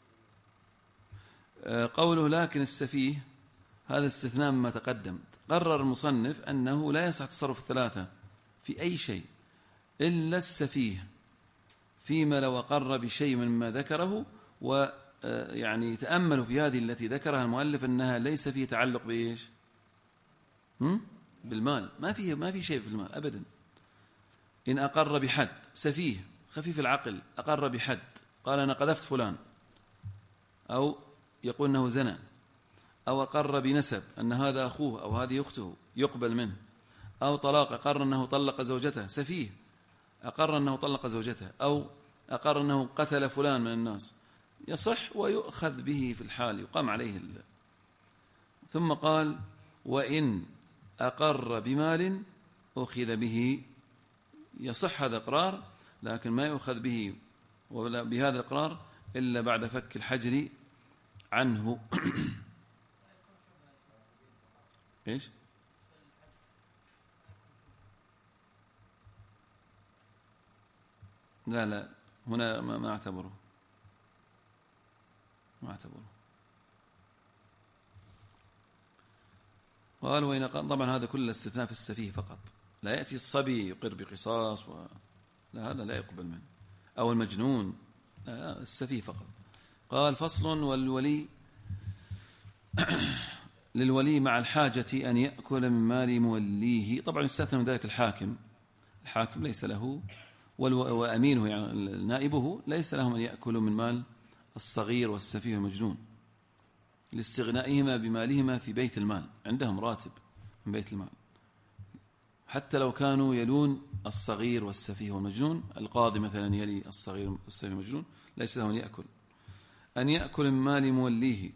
قوله لكن السفيه هذا استثناء مما تقدم. قرر المصنف أنه لا يصح تصرف الثلاثة في أي شيء إلا السفيه، فيما لو أقر بشيء مما ذكره، ويعني تأملوا في هذه التي ذكرها المؤلف أنها ليس فيه تعلق بإيش؟ بالمال، ما في شيء في المال أبدا. إن أقر بحد، سفيه خفيف العقل أقر بحد، قال أنا قذفت فلان، أو يقول أنه زنى، أو أقر بنسب أن هذا أخوه أو هذه أخته يقبل منه، أو طلاق أقر أنه طلق زوجته، سفيه أقر أنه طلق زوجته، أو أقر أنه قتل فلان من الناس، يصح ويؤخذ به في الحال، يقام عليه ثم قال وإن أقر بمال أخذ به، يصح هذا الإقرار لكن ما يؤخذ به ولا بهذا الإقرار إلا بعد فك الحجر عنه. إيش؟ لا هنا ما اعتبره، قال وإن طبعا هذا كل استثناء في السفيه فقط، لا يأتي الصبي يقر بقصاص لا، هذا لا يقبل منه، أو المجنون، لا، السفيه فقط. قال فصل والولي للولي مع الحاجة أن يأكل من مال موليه. طبعا يستثنى من ذلك الحاكم ليس له، وأمينه يعني نائبه ليس لهم أن يأكلوا من مال الصغير والسفيه والمجنون لاستغنائهما بمالهما في بيت المال، عندهم راتب من بيت المال، حتى لو كانوا يلون الصغير والسفيه والمجنون. القاضي مثلا يلي الصغير والسفيه والمجنون، ليس لهم أن يأكل من مال موليه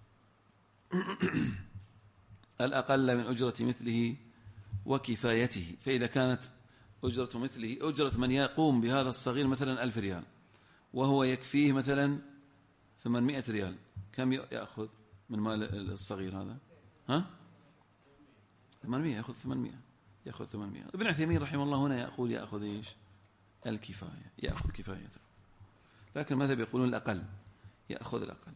الأقل من أجرة مثله وكفايته. فإذا كانت أجرة مثله أجرة من يقوم بهذا الصغير مثلا 1000 ريال، وهو يكفيه مثلا 800 ريال، كم يأخذ من مال الصغير هذا؟ 800، يأخذ 800. ابن عثيمين رحمه الله هنا يقول يأخذ إيش؟ الكفاية، يأخذ كفايته، لكن ماذا بيقولون الأقل، يأخذ الأقل.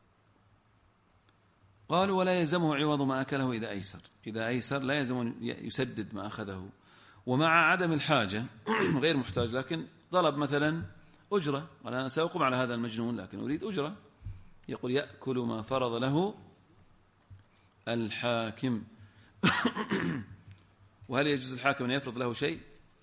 قالوا ولا يلزمه عوض ما أكله إذا أيسر لا يلزم يسدد ما أخذه، ومع عدم الحاجة غير محتاج، لكن طلب مثلا أجرة، وأنا سأقوم على هذا المجنون لكن أريد أجرة، يقول يأكل ما فرض له الحاكم. وهل يجوز الحاكم أن يفرض له شيء؟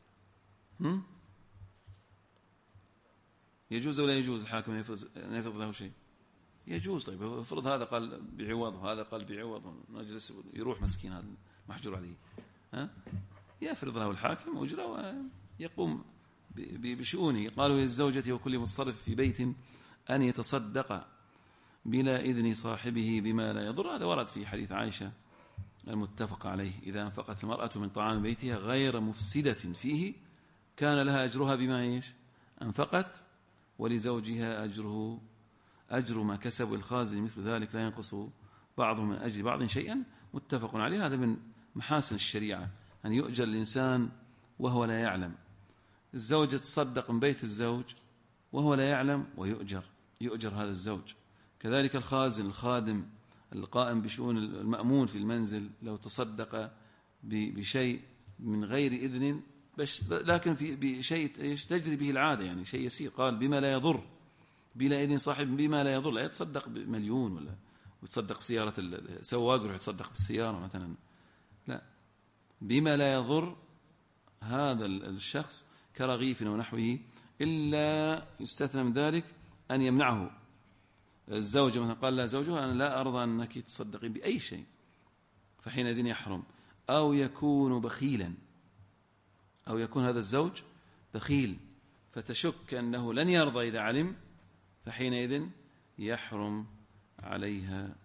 يجوز ولا يجوز الحاكم أن يفرض له شيء؟ يجوز. طيب افرض هذا قال بعوض وهذا قال بعوض، نجلس يروح مسكين هذا محجور عليه، يفرض له الحاكم أجرة ويقوم بشؤونه. قالوا للزوجة وكل متصرف في بيت أن يتصدق بلا إذن صاحبه بما لا يضر. هذا ورد في حديث عائشة المتفق عليه: إذا أنفقت المرأة من طعام بيتها غير مفسدة فيه كان لها أجرها بما إيش أنفقت، ولزوجها أجر ما كسب، الخازن مثل ذلك لا ينقص بعضهم من أجر بعض شيئا. متفق عليه. هذا من محاسن الشريعة أن يؤجر الإنسان وهو لا يعلم. الزوجة تصدق من بيت الزوج وهو لا يعلم يؤجر هذا الزوج. كذلك الخازن الخادم القائم بشؤون المأمون في المنزل لو تصدق بشيء من غير إذن لكن بشيء تجري به العادة، يعني شيء يسير، قال بما لا يضر، بلا إذن صاحب بما لا يضر، لا يتصدق بمليون ولا ويتصدق بسيارة السواق يروح يتصدق بالسيارة مثلا، لا، بما لا يضر هذا الشخص كرغيف ونحوه، إلا يستثنى من ذلك أن يمنعه الزوجة مثلا، قال لا زوجها أنا لا أرضى أنك تصدقين بأي شيء، فحينئذ يحرم. أو يكون بخيلا، أو يكون هذا الزوج بخيل فتشك أنه لن يرضى إذا علم، فحينئذ يحرم عليها.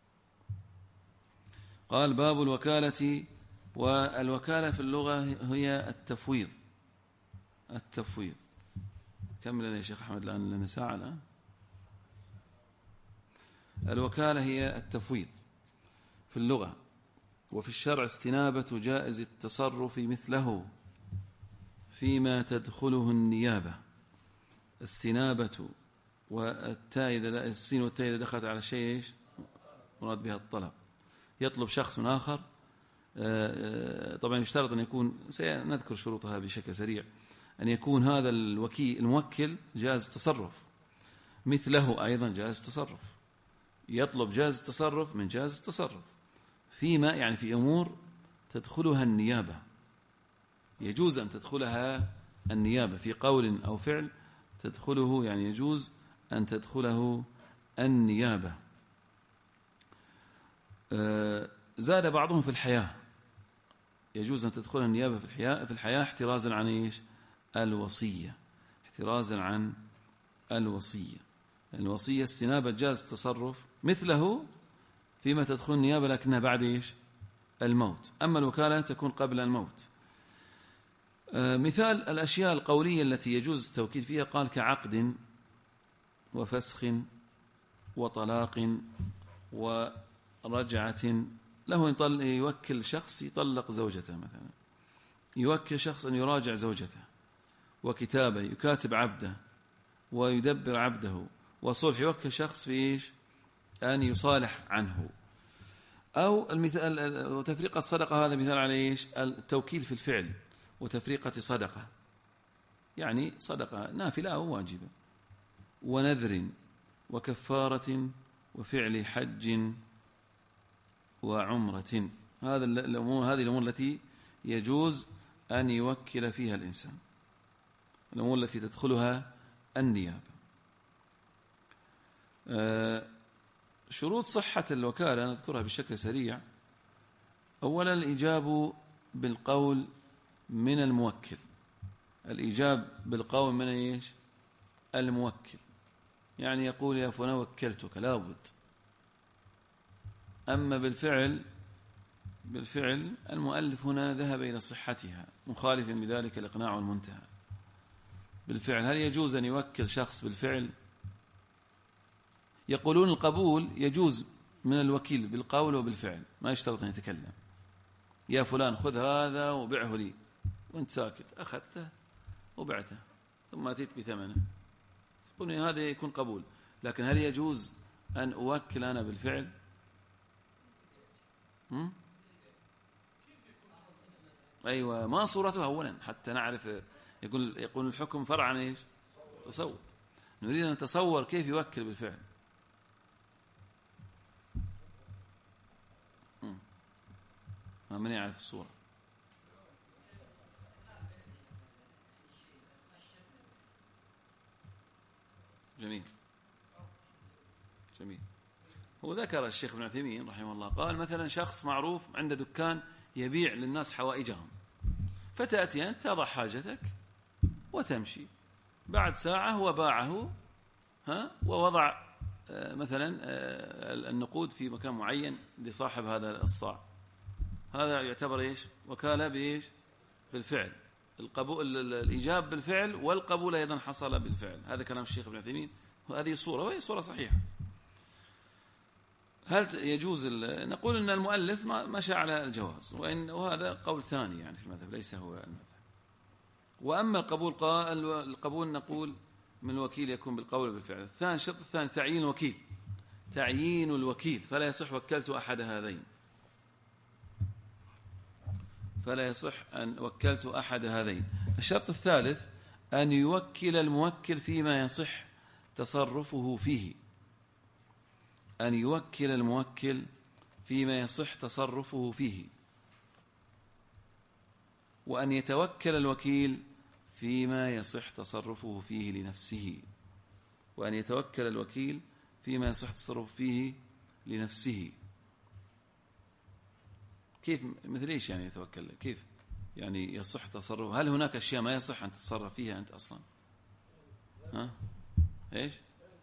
قال باب الوكالة. والوكالة في اللغة هي التفويض. التفويض. كم لنا يا شيخ أحمد الآن؟ لنا ساعة الآن. الوكالة هي التفويض في اللغة، وفي الشرع استنابة جائز التصرف مثله فيما تدخله النيابة. استنابة والتاء السين والتاء إذا دخلت على شيء مراد بها الطلب. يطلب شخص من آخر، طبعا يشترط أن يكون، سنذكر شروطها بشكل سريع، أن يكون هذا الموكل جائز التصرف، مثله أيضا جائز التصرف. يطلب جائز التصرف من جائز التصرف فيما يعني في أمور تدخلها النيابة، يجوز أن تدخلها النيابة في قول أو فعل تدخله، يعني يجوز أن تدخله النيابة. زاد بعضهم في الحياة، يجوز أن تدخلها النيابة في الحياة احترازا عن إيش؟ الوصية. احترازا عن الوصية. الوصية استنابة جائز التصرف مثله فيما تدخل النيابة لكنها بعد إيش؟ الموت. أما الوكالة تكون قبل الموت. مثال الأشياء القولية التي يجوز التوكيل فيها، قال كعقد وفسخ وطلاق ورجعة. له يوكل شخص يطلق زوجته مثلا، يوكل شخص أن يراجع زوجته، وكتابة يكاتب عبده ويدبر عبده، وصلح يوكل شخص في إيش؟ أن يصالح عنه. أو المثال وتفريقة الصدقة، هذا مثال على إيش؟ التوكيل في الفعل وتفريقة صدقة، يعني صدقة نافلة أو واجبة، ونذر وكفارة وفعل حج وعمرة. هذه الأمور التي يجوز أن يوكل فيها الإنسان، الأمور التي تدخلها النيابة. شروط صحة الوكالة نذكرها بشكل سريع. أولا الإيجاب بالقول من الموكل. الإيجاب بالقول من إيش؟ الموكل، يعني يقول يا فلان وكلتك، لا بد. أما بالفعل المؤلف هنا ذهب إلى صحتها، مخالف بذلك الإقناع المنتهى. بالفعل هل يجوز أن يوكل شخص بالفعل؟ يقولون القبول يجوز من الوكيل بالقول وبالفعل، ما يشترط أن يتكلم. يا فلان خذ هذا وبعه لي، وانت ساكت، أخذته وبعته ثم أتيت بثمنه، يقولون هذا يكون قبول. لكن هل يجوز أن أوكل أنا بالفعل؟ أيوة، ما صورتها أولا حتى نعرف. يقول الحكم فرع عن إيش؟ تصور. نريد أن نتصور كيف يوكل بالفعل. من يعرف الصورة؟ جميل. هو ذكر الشيخ ابن عثيمين رحمه الله، قال مثلا شخص معروف عنده دكان يبيع للناس حوائجهم، فتأتي أنت تضع حاجتك وتمشي، بعد ساعة هو باعه ووضع مثلا النقود في مكان معين لصاحب هذا الصاع. هذا يعتبر إيش؟ وكالة بإيش؟ بالفعل. القبول، الإيجاب بالفعل، والقبول أيضا حصل بالفعل. هذا كلام الشيخ ابن عثيمين، وهذه الصورة وهي صورة صحيحة. هل يجوز؟ نقول أن المؤلف مشى على الجواز، وهذا قول ثاني يعني في المذهب، ليس هو المذهب. وأما القبول نقول من الوكيل يكون بالقول وبالفعل. الشرط الثاني تعيين الوكيل، فلا يصح وكلت أحد هذين، فلا يصح أن وكلت أحد هذين. الشرط الثالث أن يوكل الموكل فيما يصح تصرفه فيه، أن يوكل الموكل فيما يصح تصرفه فيه، وأن يتوكل الوكيل فيما يصح تصرفه فيه لنفسه، وأن يتوكل الوكيل فيما يصح تصرفه فيه لنفسه. كيف؟ مثل إيش يعني يتوكل؟ كيف يعني يصح تصرفه؟ هل هناك أشياء ما يصح أن تتصرف فيها أنت أصلا؟ ها؟ إيش؟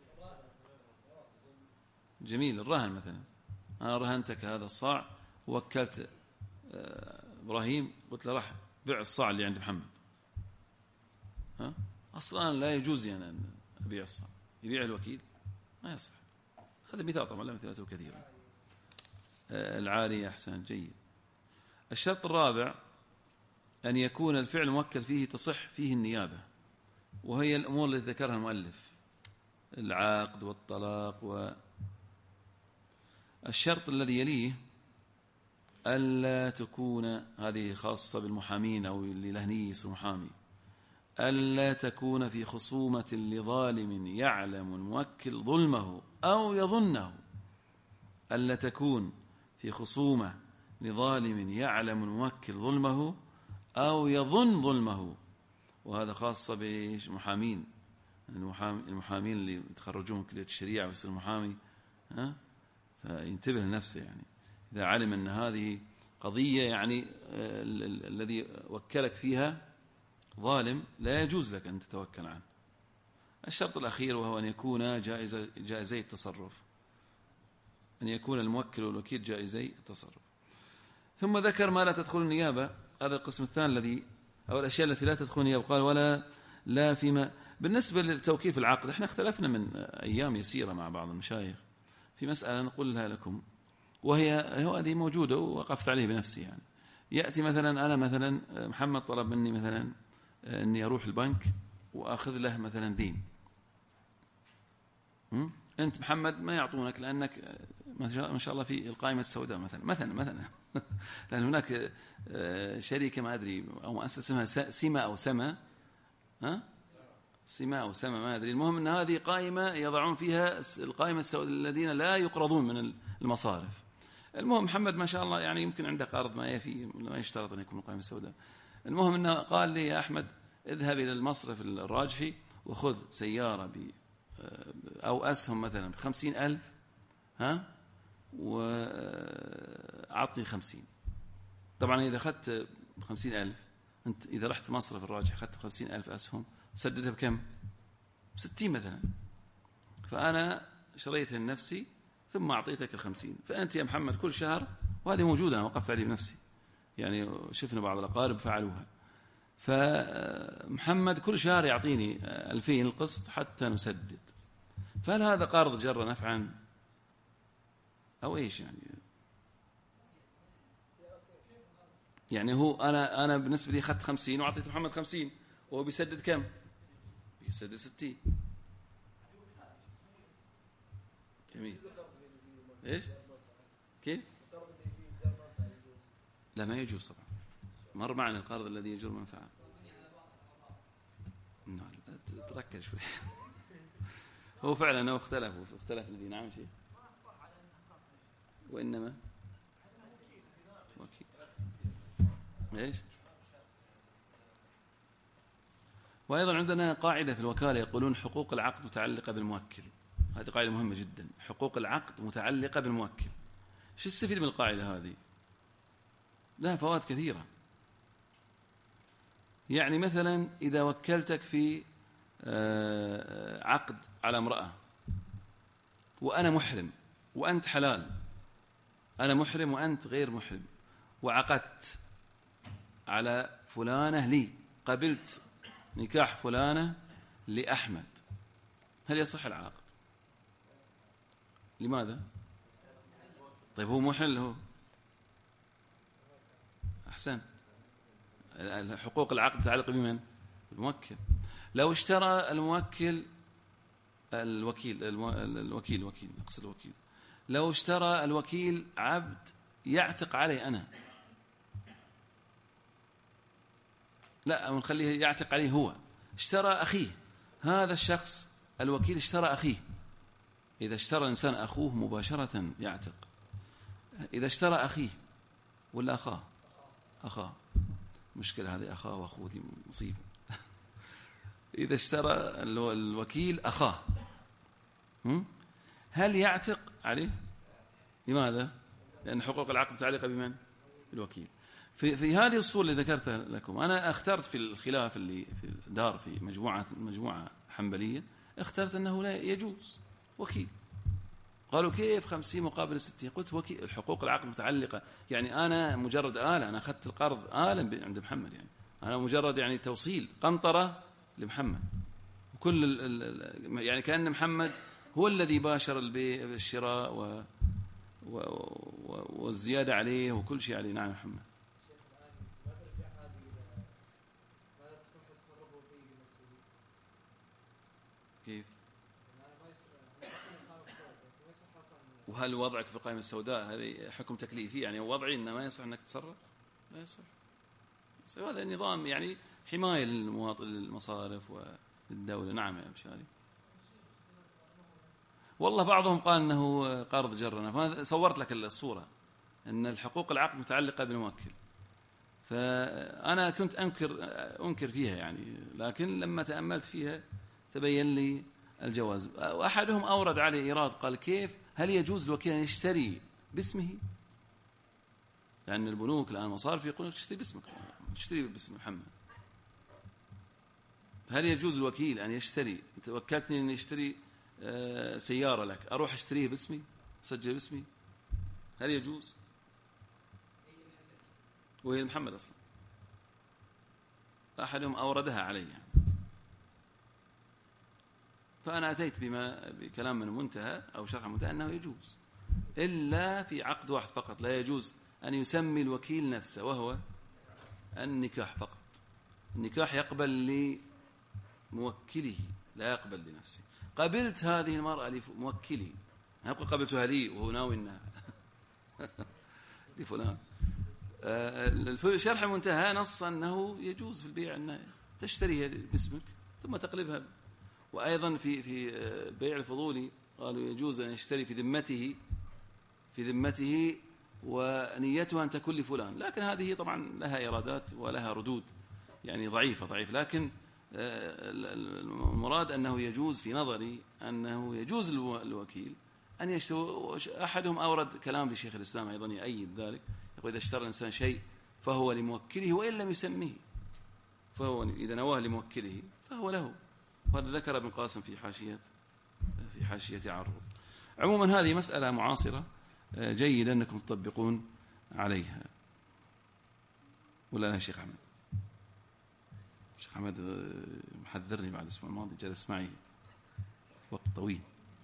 جميل. الرهن مثلا، أنا رهنتك هذا الصاع ووكلت إبراهيم، قلت له راح بيع الصاع اللي عند محمد. ها؟ أصلا لا يجوز يعني أن أبيع الصاع، يبيع الوكيل ما يصح. هذا مثال، طبعا لا مثالاته كثيرة. العارية أحسن، جيد. الشرط الرابع أن يكون الفعل الموكل فيه تصح فيه النيابة، وهي الأمور التي ذكرها المؤلف، العقد والطلاق. والشرط الذي يليه ألا تكون، هذه خاصة بالمحامين أو اللي له نية محامي، ألا تكون في خصومة لظالم يعلم الموكل ظلمه أو يظنه، ألا تكون في خصومة لظالم يعلم الموكل ظلمه أو يظن ظلمه. وهذا خاصة بمحامين، المحامين اللي يتخرجون من كلية الشريعة ويصير محامي، فينتبه لنفسه. يعني إذا علم أن هذه قضية يعني الذي وكلك فيها ظالم، لا يجوز لك أن تتوكل عنه. الشرط الأخير وهو أن يكون جائزي التصرف، أن يكون الموكل والوكيل جائزي التصرف. ثم ذكر ما لا تدخل النيابة، هذا القسم الثاني الذي أو الأشياء التي لا تدخل النيابة. قال ولا لا فيما بالنسبة لتوكيف العقد. احنا اختلفنا من أيام يسيرة مع بعض المشايخ في مسألة نقولها لكم، وهي هذه موجودة ووقفت عليه بنفسي. يعني يأتي مثلا أنا مثلا محمد طلب مني مثلا أني أروح البنك وأخذ له مثلا دين، أنت محمد ما يعطونك لأنك ما شاء الله في القائمة السوداء مثلا لأن هناك شركة ما أدري أو مؤسسة اسمها سيما أو سما، سيما أو سما ما أدري. المهم أن هذه قائمة يضعون فيها القائمة السوداء الذين لا يقرضون من المصارف. المهم محمد ما شاء الله يعني يمكن عنده قرض ما يشترط أن يكون القائمة السوداء. المهم أنه قال لي يا أحمد اذهب إلى المصرف الراجحي وخذ سيارة أو أسهم مثلا ب50,000 وأعطني 50. طبعا إذا أخذت ب50,000 أنت إذا رحت مصرف الراجحي أخذت ب50,000 أسهم تسددها بكم؟ 60 مثلا. فأنا شريتها لنفسي ثم أعطيتك 50. فأنت يا محمد كل شهر، وهذه موجودة أنا وقفت عليه بنفسي، يعني شفنا بعض الأقارب فعلوها، فمحمد كل شهر يعطيني 2000 القسط حتى نسدد. فهل هذا قرض جر نفعا أو إيش؟ يعني هو أنا بالنسبة لي أخذت 50 وأعطيت محمد 50 وهو بيسدد كم؟ بيسدد 60. جميل. إيش؟ كيف؟ لا ما يجوز طبعا. مر معنا القرض الذي يجر منفعة. نعم تركز شوي. هو فعلا أنه اختلف الذي نعم شيء، وإنما وكيل. إيش؟ وأيضا عندنا قاعدة في الوكالة يقولون حقوق العقد متعلقة بالموكل. هذه قاعدة مهمة جدا، حقوق العقد متعلقة بالموكل. شو السفيد من القاعدة هذه؟ لها فوائد كثيرة. يعني مثلا إذا وكلتك في عقد على امرأة وأنا محرم وأنت حلال، أنا محرم وأنت غير محرم، وعقدت على فلانة لي، قبلت نكاح فلانة لأحمد، هل يصح العقد؟ لماذا؟ طيب هو محل، هو أحسن. حقوق العقد تتعلق بمن؟ الموكل. لو اشترى الوكيل أقصد الوكيل، لو اشترى الوكيل عبد يعتق علي أنا، لا نخليه يعتق عليه، هو اشترى أخيه، هذا الشخص الوكيل اشترى أخيه. إذا اشترى الإنسان أخوه مباشرة يعتق. إذا اشترى أخيه ولا أخاه مشكلة هذه، أخاه وأخوه دي مصيبة. إذا اشترى الوكيل أخاه هل يعتق عليه؟ لماذا؟ لأن حقوق العقد متعلقة بمن؟ بالوكيل. في هذه الصورة اللي ذكرتها لكم، أنا اخترت في الخلاف اللي في دار في مجموعة حنبلية، اخترت أنه لا يجوز وكيل. قالوا كيف 50 مقابل 60؟ قلت وكيل، الحقوق العقد متعلقة، يعني أنا مجرد آلة، أنا أخذت القرض آلة عند محمد، يعني أنا مجرد يعني توصيل قنطرة لمحمد، وكل يعني كأن محمد هو الذي باشر الشراء والزيادة عليه وكل شيء عليه. نعم محمد. كيف؟ وهل وضعك في القائمة السوداء هذه حكم تكليفي؟ يعني وضعي إنه ما يصح أنك تتصرف؟ لا يصح. هذا النظام يعني حماية للمواطن للمصارف وللدولة. نعم يا بشاري. والله بعضهم قال أنه قرض جرنا، فأنا صورت لك الصورة أن الحقوق العقد متعلقة بالموكل، فأنا كنت أنكر فيها يعني، لكن لما تأملت فيها تبين لي الجواز. وأحدهم أورد عليه إيراد، قال كيف هل يجوز الوكيل أن يشتري باسمه؟ لأن البنوك الآن مصارف يقولون تشتري باسمك، تشتري باسم محمد. هل يجوز الوكيل أن يشتري؟ أنت وكلتني أن يشتري سيارة لك، أروح أشتريه باسمي، أسجل باسمي، هل يجوز؟ وهي محمد أصلا. أحدهم أوردها علي يعني. فأنا أتيت بكلام من المنتهى أو شرح المنتهى أنه يجوز، إلا في عقد واحد فقط لا يجوز أن يسمي الوكيل نفسه، وهو النكاح فقط. النكاح يقبل لموكله لا يقبل لنفسه. قبلت هذه المرأة لموكلي، ما يبقى قبلتها لي وهو ناوي إنها لفلان. شرح المنتهى نص أنه يجوز في البيع أن تشتريها باسمك ثم تقلبها. وأيضا في بيع الفضولي قالوا يجوز أن يشتري في ذمته ونيتها أن تكون لفلان، لكن هذه طبعا لها إيرادات ولها ردود يعني ضعيفة. لكن المراد أنه يجوز، في نظري أنه يجوز الوكيل أن يشتري. أحدهم أورد كلام لشيخ الإسلام أيضا يؤيد ذلك، يقول إذا اشترى الإنسان شيء فهو لموكله وإن لم يسميه، فهو إذا نواه لموكله فهو له. وهذا ذكر ابن قاسم في حاشية عرض. عموما هذه مسألة معاصرة جيدة أنكم تطبقون عليها. ولا لا شيخ أحمد؟ الشيخ أحمد محذرني بعد الأسبوع الماضي، جلس معي وقت طويل.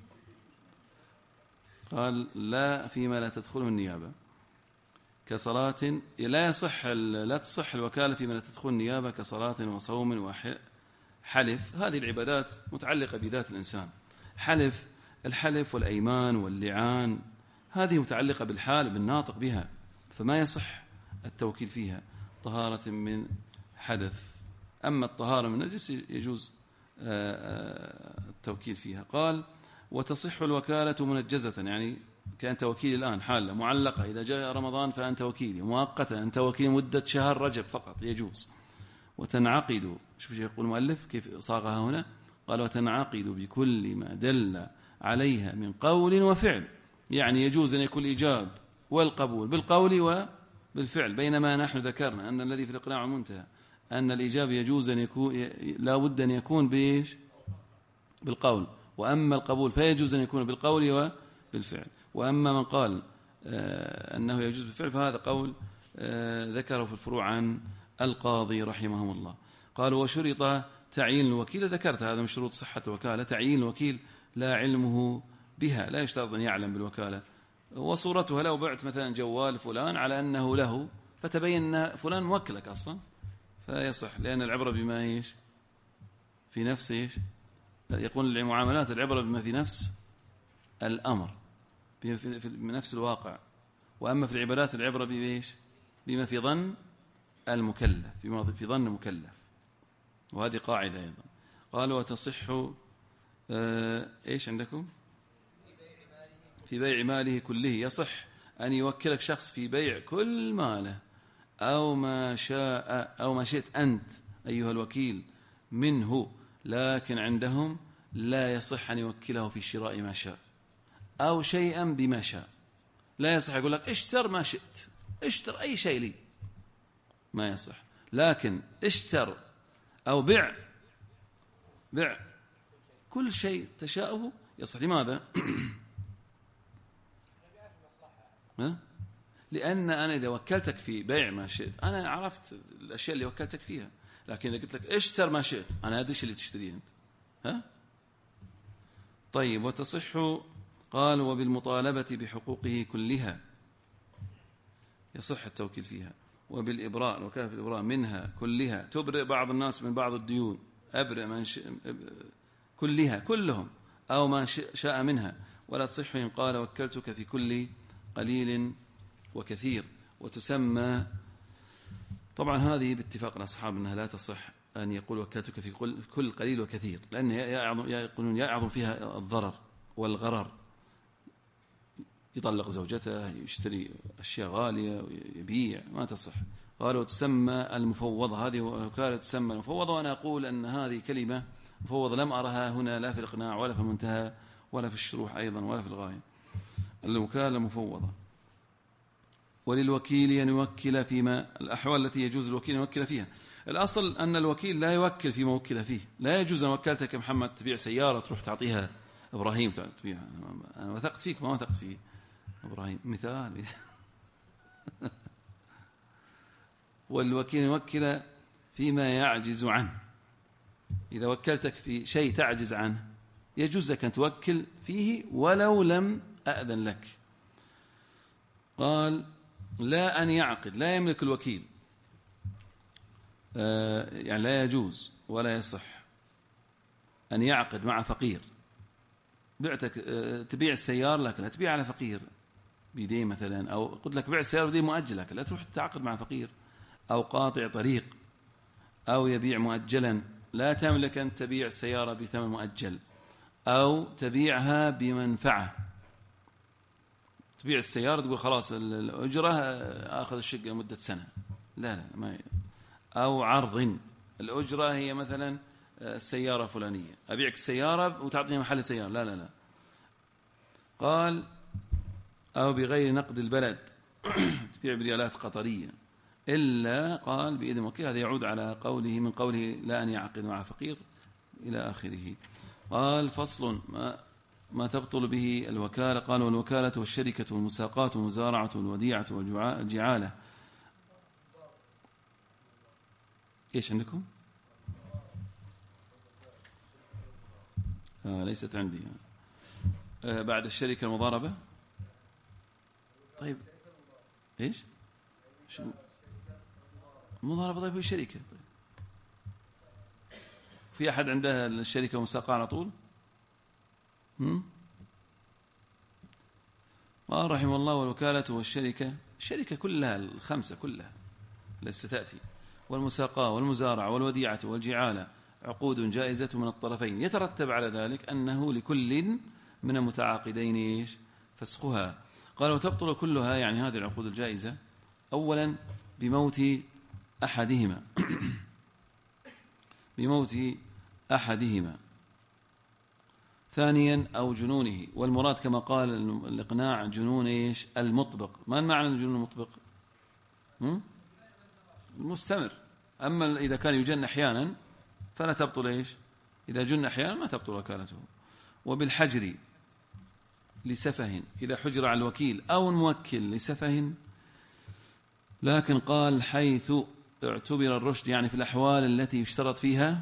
قال لا فيما لا تدخله النيابة كصلاة، لا تصح الوكالة فيما لا تدخل النيابة كصلاة وصوم وحلف. هذه العبادات متعلقة بذات الإنسان. الحلف والأيمان واللعان هذه متعلقة بالحال بالناطق بها، فما يصح التوكيل فيها. طهارة من حدث، أما الطهارة من نجس يجوز التوكيل فيها. قال وتصح الوكالة منجزة، يعني كأنت وكيل الآن حالة معلقة، إذا جاء رمضان فأنت وكيلي، مؤقتة أنت وكيل مدة شهر رجب فقط يجوز. وتنعقد، شوف يقول المؤلف كيف صاغها هنا، قال وتنعقد بكل ما دل عليها من قول وفعل، يعني يجوز أن يكون الإيجاب والقبول بالقول وبالفعل، بينما نحن ذكرنا أن الذي في الإقناع المنتهى أن الإيجاب يجوز أن يكون، لا بد أن يكون بالقول، وأما القبول فيجوز أن يكون بالقول وبالفعل. وأما من قال أنه يجوز بالفعل فهذا قول ذكره في الفروع عن القاضي رحمه الله. قالوا وشرط تعيين الوكيل، ذكرت هذا من شروط صحة الوكالة، تعيين الوكيل لا علمه بها، لا يشترط أن يعلم بالوكالة. وصورتها لو بعت مثلا جوال فلان على أنه له، فتبين أن فلان موكلك أصلا، فيصح، لأن العبرة بما في نفس يقول المعاملات العبرة بما في نفس الأمر، بنفس الواقع. وأما في العبادات العبرة بما في ظن المكلف، في ظن المكلف. وهذه قاعدة أيضا. قال وتصح إيش عندكم؟ في بيع ماله كله. يصح أن يوكلك شخص في بيع كل ماله أو ما شاء أو ما شئت أنت أيها الوكيل منه، لكن عندهم لا يصح أن يوكله في شراء ما شاء أو شيئا بما شاء. لا يصح يقول لك اشتر ما شئت، اشتر أي شيء لي، ما يصح. لكن اشتر أو بع كل شيء تشاءه يصح. لماذا؟ لأن أنا إذا وكلتك في بيع ما شئت أنا عرفت الأشياء اللي وكلتك فيها، لكن إذا قلت لك اشتر ما شئت أنا هذا الشيء اللي بتشتريه أنت. طيب. وتصح قال وبالمطالبة بحقوقه كلها يصح التوكيل فيها، وبالإبراء وكان في الإبراء منها كلها. تبرئ بعض الناس من بعض الديون، أبرئ من كلها كلهم أو ما شاء منها. ولا تصح إن قال وكلتك في كل قليل وكثير. وتسمى طبعا هذه باتفاق الأصحاب أنها لا تصح أن يقول وكلتك في كل قليل وكثير، لأن يقولون يعظم فيها الضرر والغرر. يطلق زوجته، يشتري أشياء غالية ويبيع، ما تصح. قالوا تسمى المفوضة، هذه وكالة تسمى المفوضة. وأنا أقول أن هذه كلمة مفوضة لم أرها هنا لا في الإقناع ولا في المنتهى ولا في الشروح أيضا ولا في الغاية. الوكالة مفوضة. وللوكيل أن يوكل فيما الأحوال التي يجوز الوكيل أن يوكل فيها. الأصل أن الوكيل لا يوكل فيما وكل فيه. لا يجوز أن وكلتك محمد تبيع سيارة تروح تعطيها إبراهيم تبيعها. أنا وثقت فيك ما وثقت في إبراهيم، مثال. والوكيل يوكل فيما يعجز عنه. إذا وكلتك في شيء تعجز عنه يجوز لك أن توكل فيه ولو لم أأذن لك. قال لا أن يعقد، لا يملك الوكيل، يعني لا يجوز ولا يصح أن يعقد مع فقير. بعتك تبيع السيارة لكن لا تبيع على فقير بيدين مثلا، أو قلت لك بيع السيارة بدين مؤجل لكن لا تروح تتعاقد مع فقير، أو قاطع طريق، أو يبيع مؤجلا. لا تملك أن تبيع السيارة بثمن مؤجل أو تبيعها بمنفعة. تبيع السيارة تقول خلاص الأجرة أخذ الشقة لمدة سنة، لا ما. أو عرض، الأجرة هي مثلا السيارة فلانية، أبيعك السيارة وتعطيني محل سيارة، لا. قال أو بغير نقد البلد، تبيع بريالات قطرية، إلا قال بإذن وكيل. هذا يعود على قوله من قوله لا أن يعقد مع فقير إلى آخره. قال فصل ما تبطل به الوكالة. قال والوكالة والشركة والمساقاة والمزارعة والوديعة والجعالة. إيش عندكم؟ ليست عندي. بعد الشركة المضاربة. طيب إيش المضاربة؟ طيب هو الشركة. طيب في أحد عنده الشركة ومساقاة على طول؟ قال رحمه الله والوكالة والشركة، الشركة كلها الخمسة كلها لسه تأتي، والمساقاة والمزارعة والوديعة والجعالة عقود جائزة من الطرفين، يترتب على ذلك أنه لكل من المتعاقدين فسخها. قال وتبطل كلها، يعني هذه العقود الجائزة، أولا بموت أحدهما بموت أحدهما، ثانيا أو جنونه. والمراد كما قال الإقناع جنون إيش المطبق. ما معنى الجنون المطبق؟ المستمر. أما إذا كان يجن أحيانا فلا تبطل إيش، إذا جن أحيانا ما تبطل وكالته. وبالحجر لسفه، إذا حجر على الوكيل أو الموكل لسفه، لكن قال حيث اعتبر الرشد، يعني في الأحوال التي يشترط فيها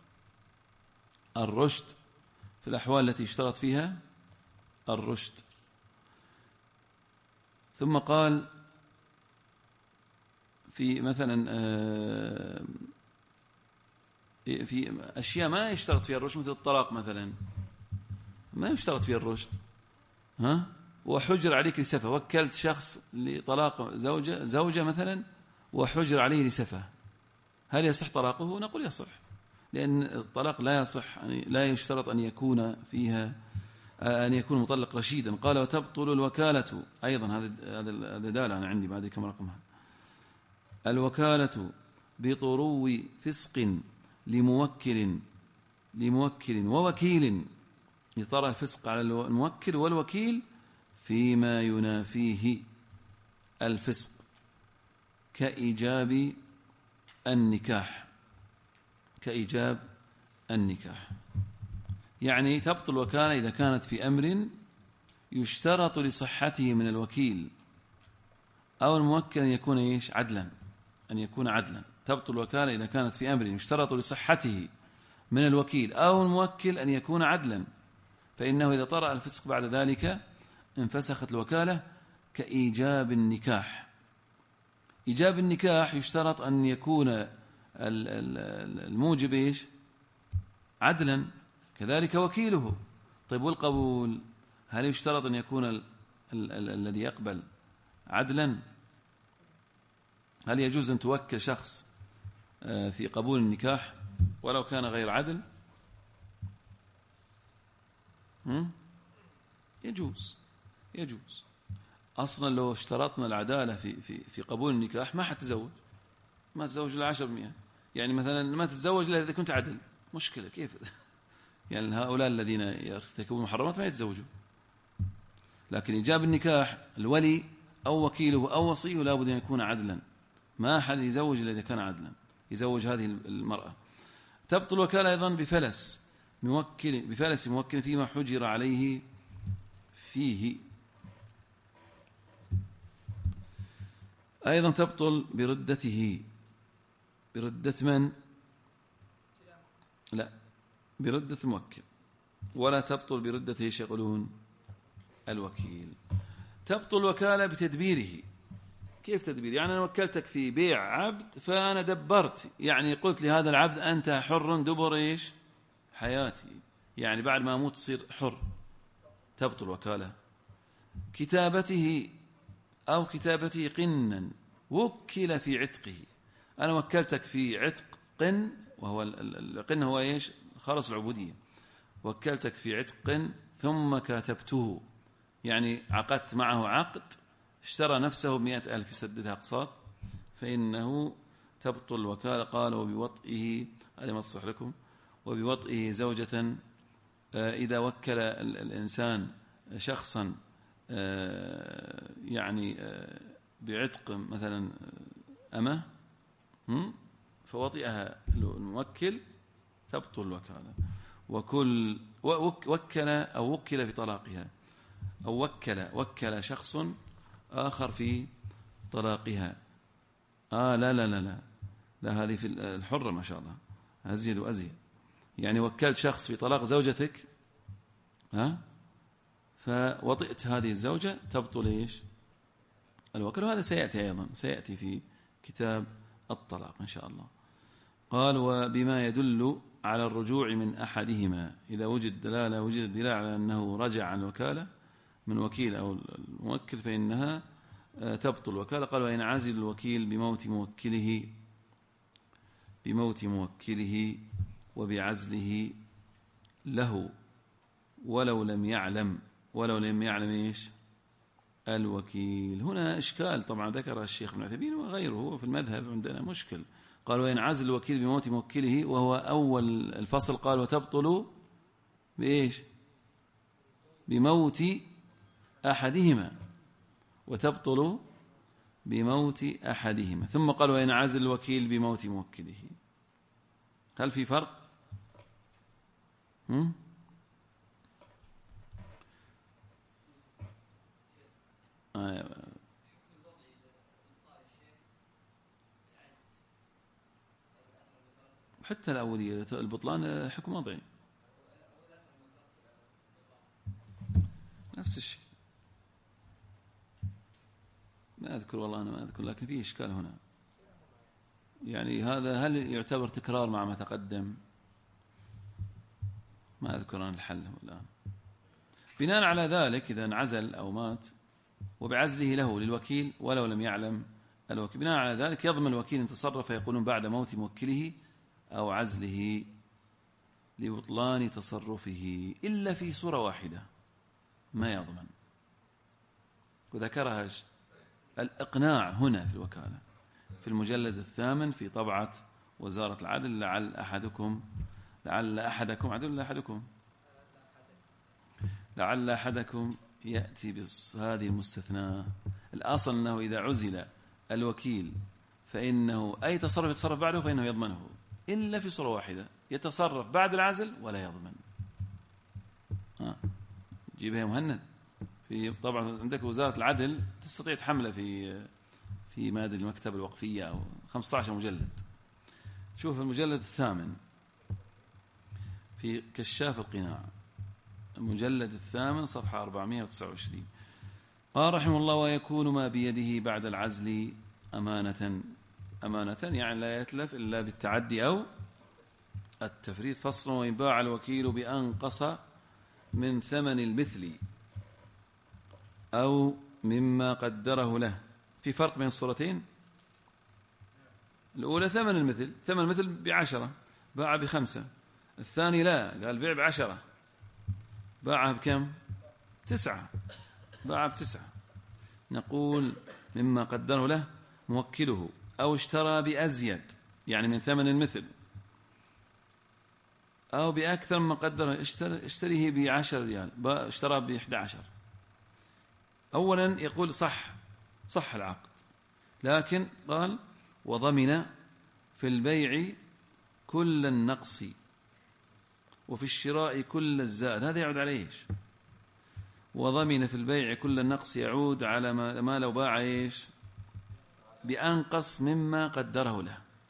الرشد، في الأحوال التي يشترط فيها الرشد. ثم قال في مثلا في أشياء ما يشترط فيها الرشد، مثل الطلاق مثلا ما يشترط فيها الرشد، وحجر عليك لسفة. وكلت شخص لطلاق زوجة مثلا وحجر عليه لسفة، هل يصح طلاقه؟ نقول يصح. لأن الطلاق لا يصح، لا يشترط أن يكون فيها أن يكون مطلق رشيدا. قال وتبطل الوكالة أيضا، هذا دالة أنا عندي بعد كم رقمها. الوكالة بطرو فسق لموكل ووكيل، يطرأ الفسق على الموكل والوكيل فيما ينافيه الفسق كإيجاب النكاح. يعني تبطل الوكالة إذا كانت في أمر يشترط لصحته من الوكيل أو الموكل أن يكون عدلا. تبطل الوكالة إذا كانت في أمر يشترط لصحته من الوكيل أو الموكل أن يكون عدلا، فإنه إذا طرأ الفسق بعد ذلك انفسخت الوكالة كإيجاب النكاح. إيجاب النكاح يشترط أن يكون الموجب عدلا، كذلك وكيله. طيب والقبول، هل يشترط أن يكون الذي يقبل عدلا؟ هل يجوز أن توكل شخص في قبول النكاح ولو كان غير عدل؟ يجوز. أصلا لو اشترطنا العدالة في قبول النكاح ما حتزوج، ما تزوج إلا 10%. يعني مثلا ما تتزوج إلا إذا كنت عدل. مشكلة كيف؟ يعني هؤلاء الذين يرتكبون المحرمات ما يتزوجوا. لكن إيجاب النكاح الولي أو وكيله أو وصيه لا بد أن يكون عدلا، ما حد يزوج إلا إذا كان عدلا يزوج هذه المرأة. تبطل الوكالة أيضا بفلس موكل فيما حجر عليه فيه. أيضا تبطل بردته. بردة من؟ لا، بردة الموكل. ولا تبطل بردة ايش يقولون؟ الوكيل. تبطل الوكالة بتدبيره. كيف تدبير؟ يعني أنا وكلتك في بيع عبد فأنا دبرت، يعني قلت لهذا العبد أنت حر دبر ايش؟ حياتي، يعني بعد ما أموت تصير حر. تبطل الوكالة. كتابته أو كتابته قنا وكل في عتقه. أنا وكلتك في عتق قن، وهو القن هو ايش؟ خلص العبودية. وكلتك في عتق قن ثم كاتبته، يعني عقدت معه عقد، اشترى نفسه ب100,000 يسددها أقساط، فإنه تبطل الوكالة. قال وبوطئه، هذا ما تصح لكم، وبوطئه زوجة. إذا وكل الإنسان شخصا يعني بعتق مثلا أمه فوطئها الموكل تبطل الوكالة. وكل أو وكل في طلاقها، أو وكل شخص آخر في طلاقها. لا هذه في الحرة ما شاء الله أزيد وأزيد. يعني وكلت شخص في طلاق زوجتك فوطئت هذه الزوجة تبطل ايش؟ الوكالة. وهذا سيأتي أيضا، سيأتي في كتاب الطلاق إن شاء الله. قال وبما يدل على الرجوع من أحدهما، إذا وجد دلالة على أنه رجع عن الوكالة من وكيل أو الموكل فإنها تبطل الوكالة. قال وإن عزل الوكيل بموت موكله وبعزله له ولو لم يعلم إيش؟ الوكيل. هنا إشكال طبعا ذكر الشيخ ابن عثيمين وغيره في المذهب عندنا مشكل. قال وإن عزل الوكيل بموت موكله، وهو أول الفصل. قال وتبطل بإيش؟ بموت أحدهما، وتبطل بموت أحدهما. ثم قال وإن عزل الوكيل بموت موكله. هل في فرق؟ حتى الأولية البطلان حكم وضعي نفس الشيء. ما أذكر والله، أنا ما أذكر، لكن فيه إشكال هنا. يعني هذا هل يعتبر تكرار مع ما تقدم؟ ما أذكر أنا الحل الآن. بناء على ذلك إذا انعزل أو مات وبعزله له للوكيل ولو لم يعلم الوكيل، بناء على ذلك يضمن الوكيل إن تصرف، يقولون بعد موت موكله أو عزله لبطلان تصرفه إلا في صورة واحدة ما يضمن، وذكرها الإقناع هنا في الوكالة في المجلد 8 في طبعة وزارة العدل. لعل أحدكم يأتي بهذه المستثناء. الأصل أنه إذا عزل الوكيل فإنه أي تصرف يتصرف بعده فإنه يضمنه، إلا في صورة واحدة، يتصرف بعد العزل ولا يضمن. جيبها مهند في طبعا عندك وزارة العدل تستطيع تحمله في مادة المكتبة الوقفية أو 15 مجلد. شوف المجلد 8 في كشاف القناع، المجلد 8 صفحة 429. قال رحمه الله: ويكون ما بيده بعد العزل أمانة يعني لا يتلف إلا بالتعدي أو التفريط. فصل: وإن باع الوكيل بأنقص من ثمن المثل أو مما قدره له. في فرق بين الصورتين. الأولى ثمن المثل ب10 باع ب5. الثاني لا، قال بيع ب10 باعها بكم؟ 9 باع ب9. نقول مما قدره له موكله، أو اشترى بأزيد يعني من ثمن المثل، أو بأكثر مما قدره، اشتريه ب10 ريال اشترى ب11. أولا يقول صح العقد، لكن قال: وضمن في البيع كل النقص وفي الشراء كل الزائد. هذا يعود على ايش؟ وضمن في البيع كل النقص يعود على ما لو باع ايش؟ بأنقص مما قدره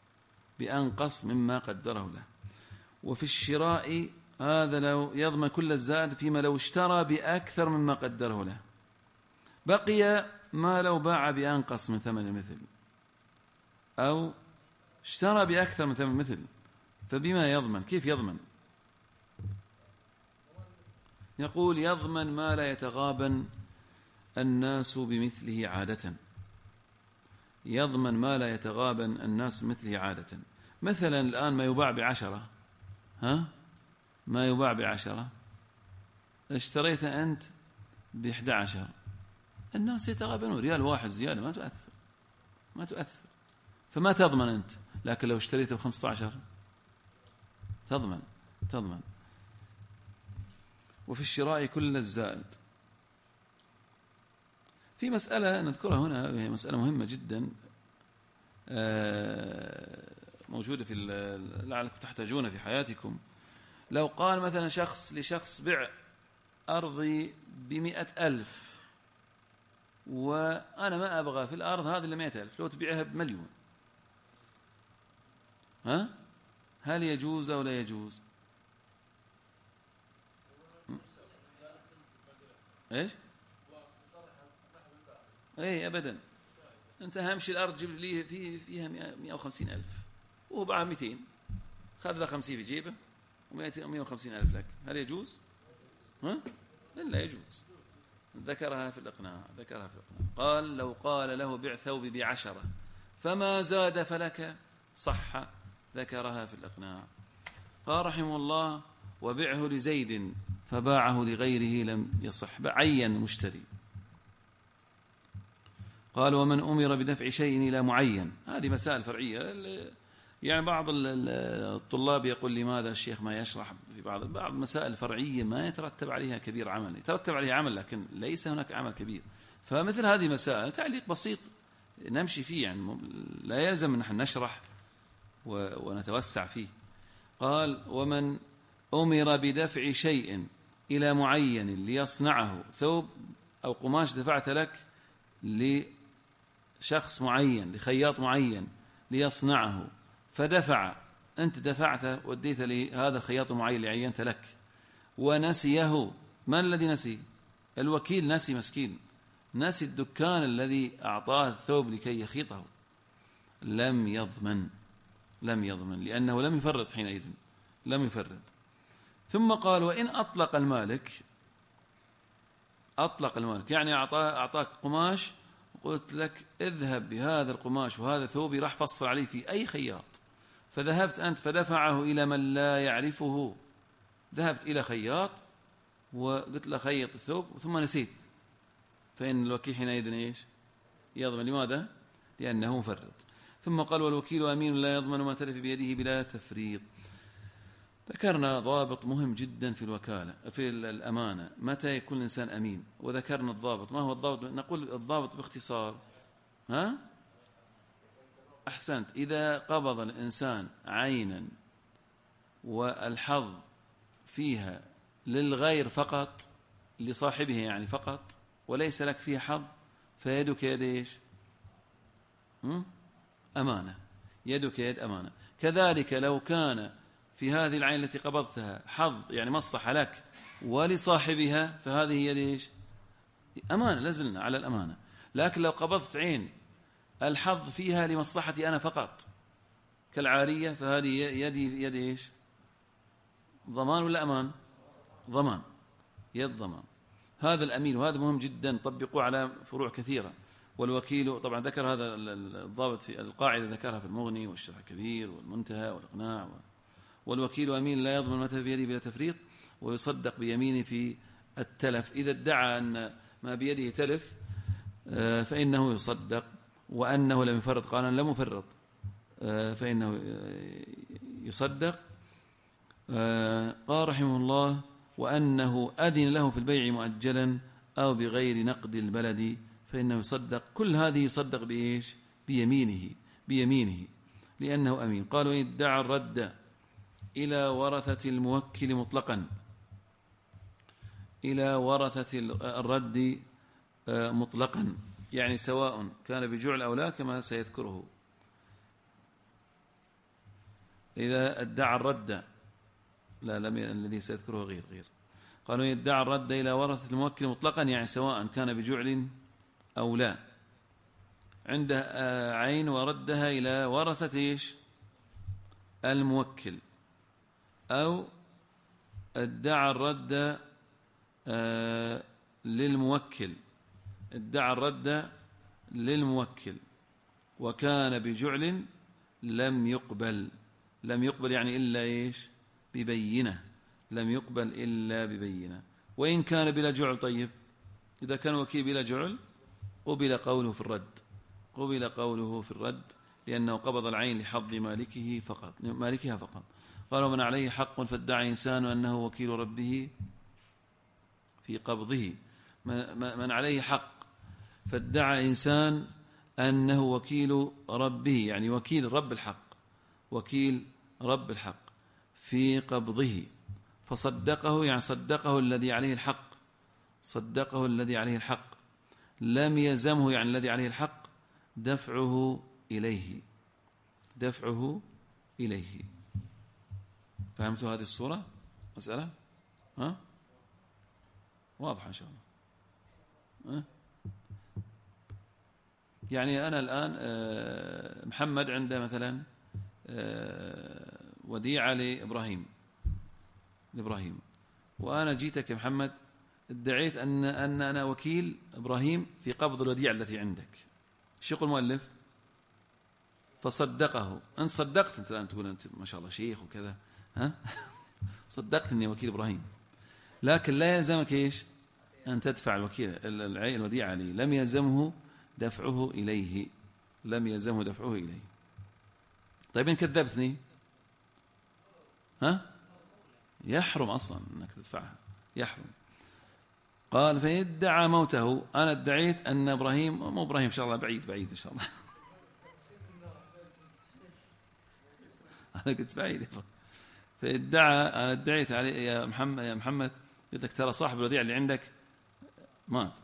له. وفي الشراء هذا لو يضمن كل الزائد فيما لو اشترى بأكثر مما قدره له. بقي ما لو باع بأنقص من ثمن المثل أو اشترى بأكثر من ثمن المثل، فبما يضمن؟ كيف يضمن؟ يقول: يضمن ما لا يتغابن الناس بمثله عادة. مثلا الآن ما يباع ب10 ما يباع ب10 اشتريت أنت ب11، الناس يتغابنون، ريال واحد زيادة ما تؤثر فما تضمن أنت. لكن لو اشتريته ب15 تضمن. وفي الشراء كل الزائد. في مسألة نذكرها هنا، وهي مسألة مهمة جدا موجودة لعلكم تحتاجون في حياتكم. لو قال مثلا شخص لشخص: بع أرضي ب100,000 وأنا ما أبغى في الأرض هذه إلا 100,000، لو تبيعها ب1,000,000، هل يجوز أو لا يجوز؟ ايش؟ اي ابدا. انت اهم شيء الارض جيب لي فيها 150,000 وهو باعها 200، خذ له 50 في جيبه و150,000 لك، هل يجوز؟ لا يجوز. ذكرها في الإقناع. قال: لو قال له: بع ثوبي ب10 فما زاد فلك، صح. ذكرها في الإقناع. قال رحمه الله: وبعه لزيد فباعه لغيره لم يصح. عين مشتري. قال: ومن أمر بدفع شيء إلى معين. هذه مسائل فرعية، يعني بعض الطلاب يقول: لماذا الشيخ ما يشرح في بعض المسائل الفرعية ما يترتب عليها كبير عمل؟ يترتب عليها عمل لكن ليس هناك عمل كبير. فمثل هذه مسائل تعليق بسيط نمشي فيه، يعني لا يلزم نحن نشرح ونتوسع فيه. قال: ومن أمر بدفع شيء إلى معين ليصنعه، ثوب أو قماش دفعت لك لشخص معين، لخياط معين ليصنعه، فدفع، أنت دفعت وديت لهذا الخياط المعين اللي عينت لك ونسيه. من الذي نسي؟ الوكيل نسي، مسكين، نسي الدكان الذي أعطاه الثوب لكي يخيطه. لم يضمن لأنه لم يفرط حينئذ، لم يفرط. ثم قال: وإن أطلق المالك، يعني أعطاك قماش وقلت لك: اذهب بهذا القماش وهذا ثوبي، راح فصل عليه في أي خياط، فذهبت أنت فدفعه إلى من لا يعرفه ذهبت إلى خياط وقلت له خيط الثوب ثم نسيت، فإن الوكيل حينئذ إيش؟ يضمن. لماذا؟ لأنه مفرط. ثم قال والوكيل أمين لا يضمن ما تلف بيده بلا تفريط. ذكرنا ضابط مهم جدا في الوكالة، في الأمانة، متى يكون الإنسان أمين، وذكرنا الضابط. ما هو الضابط؟ نقول الضابط باختصار أحسنت، إذا قبض الإنسان عينا والحظ فيها للغير فقط، لصاحبه يعني فقط، وليس لك فيها حظ، فيدك يد إيش؟ أمانة، يدك يد أمانة. كذلك لو كان في هذه العين التي قبضتها حظ يعني مصلحة لك ولصاحبها، فهذه يد إيش؟ أمانة، لازلنا على الأمانة. لكن لو قبضت عين الحظ فيها لمصلحتي أنا فقط كالعارية، فهذه يد إيش؟ ضمان ولا أمان؟ ضمان، يد ضمان. هذا الأمين، وهذا مهم جدا، طبقوا على فروع كثيرة. والوكيل طبعا ذكر هذا الضابط في القاعدة، ذكرها في المغني والشرح الكبير والمنتهى والإقناع. والوكيل أمين لا يضمن ما تلف بيده بلا تفريط، ويصدق بيمينه في التلف. إذا ادعى أن ما بيده تلف فإنه يصدق، وأنه لم يفرط قال لم يفرط فإنه يصدق. قال رحمه الله وأنه أذن له في البيع مؤجلا أو بغير نقد البلد فإنه يصدق. كل هذه يصدق بإيش؟ بيمينه لأنه أمين. قالوا إن ادعى الرد إلى ورثة الموكل مطلقا، إلى ورثة الرد مطلقا، يعني سواء كان بجعل أو لا كما سيذكره. إذا ادعى الرد الذي سيذكره غير. قالوا يدعى الرد إلى ورثة الموكل مطلقا، يعني سواء كان بجعل أو لا، عنده عين وردها إلى ورثة إيش؟ الموكل، أو ادعى الرد للموكل، ادعى الرد للموكل وكان بجعل لم يقبل يعني إلا إيش؟ ببينة، لم يقبل إلا ببينة. وإن كان بلا جعل، طيب إذا كان وكيل بلا جعل قبل قوله في الرد لأنه قبض العين لحظ مالكها فقط. قالوا من عليه حق فادعى إنسان أنه وكيل ربه في قبضه. من عليه حق فادعى إنسان أنه وكيل ربه، يعني وكيل رب الحق في قبضه، فصدقه، يعني صدقه الذي عليه الحق، لم يلزمه، يعني الذي عليه الحق، دفعه إليه. فهمتوا هذه الصورة؟ مسألة واضحة إن شاء الله. يعني أنا الآن محمد عنده مثلا وديعة لإبراهيم، وأنا جيتك يا محمد ادعيت أن أنا وكيل إبراهيم في قبض الوديعة التي عندك. شو يقول المؤلف؟ فصدقه. أنت صدقت، أنت الآن تقول أنت ما شاء الله شيخ وكذا، صدقت أني وكيل إبراهيم، لكن لا يلزمك إيش؟ أن تدفع الوديعة عليه، لم يلزمه دفعه إليه. طيب إن كذبتني يحرم أصلا أنك تدفعها، يحرم. قال فإن ادعى موته، أنا ادعيت أن إبراهيم، مو إبراهيم إن شاء الله، بعيد إن شاء الله أنا كنت بعيد. فادعى، أنا ادعيت عليه يا محمد قلت لك ترى صاحب الوديعة اللي عندك مات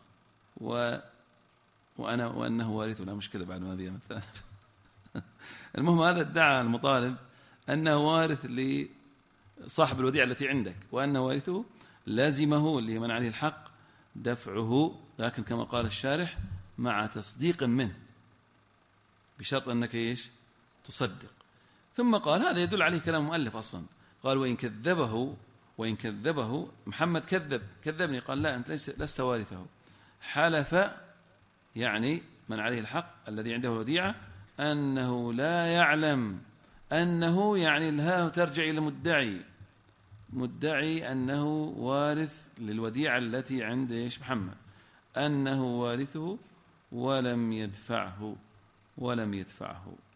وأنه وارث، لا مشكلة بعد ما ذي مثلا المهم هذا ادعى المطالب أنه وارث لصاحب الوديعة التي عندك وأنه وارثه، لازمه اللي من عليه الحق دفعه، لكن كما قال الشارح مع تصديق منه، بشرط أنك إيش؟ تصدق. ثم قال هذا يدل عليه كلام مؤلف أصلا، قال وإن كذبه محمد كذبني، قال لا أنت لست وارثه، حلف يعني من عليه الحق الذي عنده الوديعة أنه لا يعلم، أنه يعني الهاء ترجع إلى المدعي، مدعي أنه وارث للوديعة التي عند إيش محمد، أنه وارثه ولم يدفعه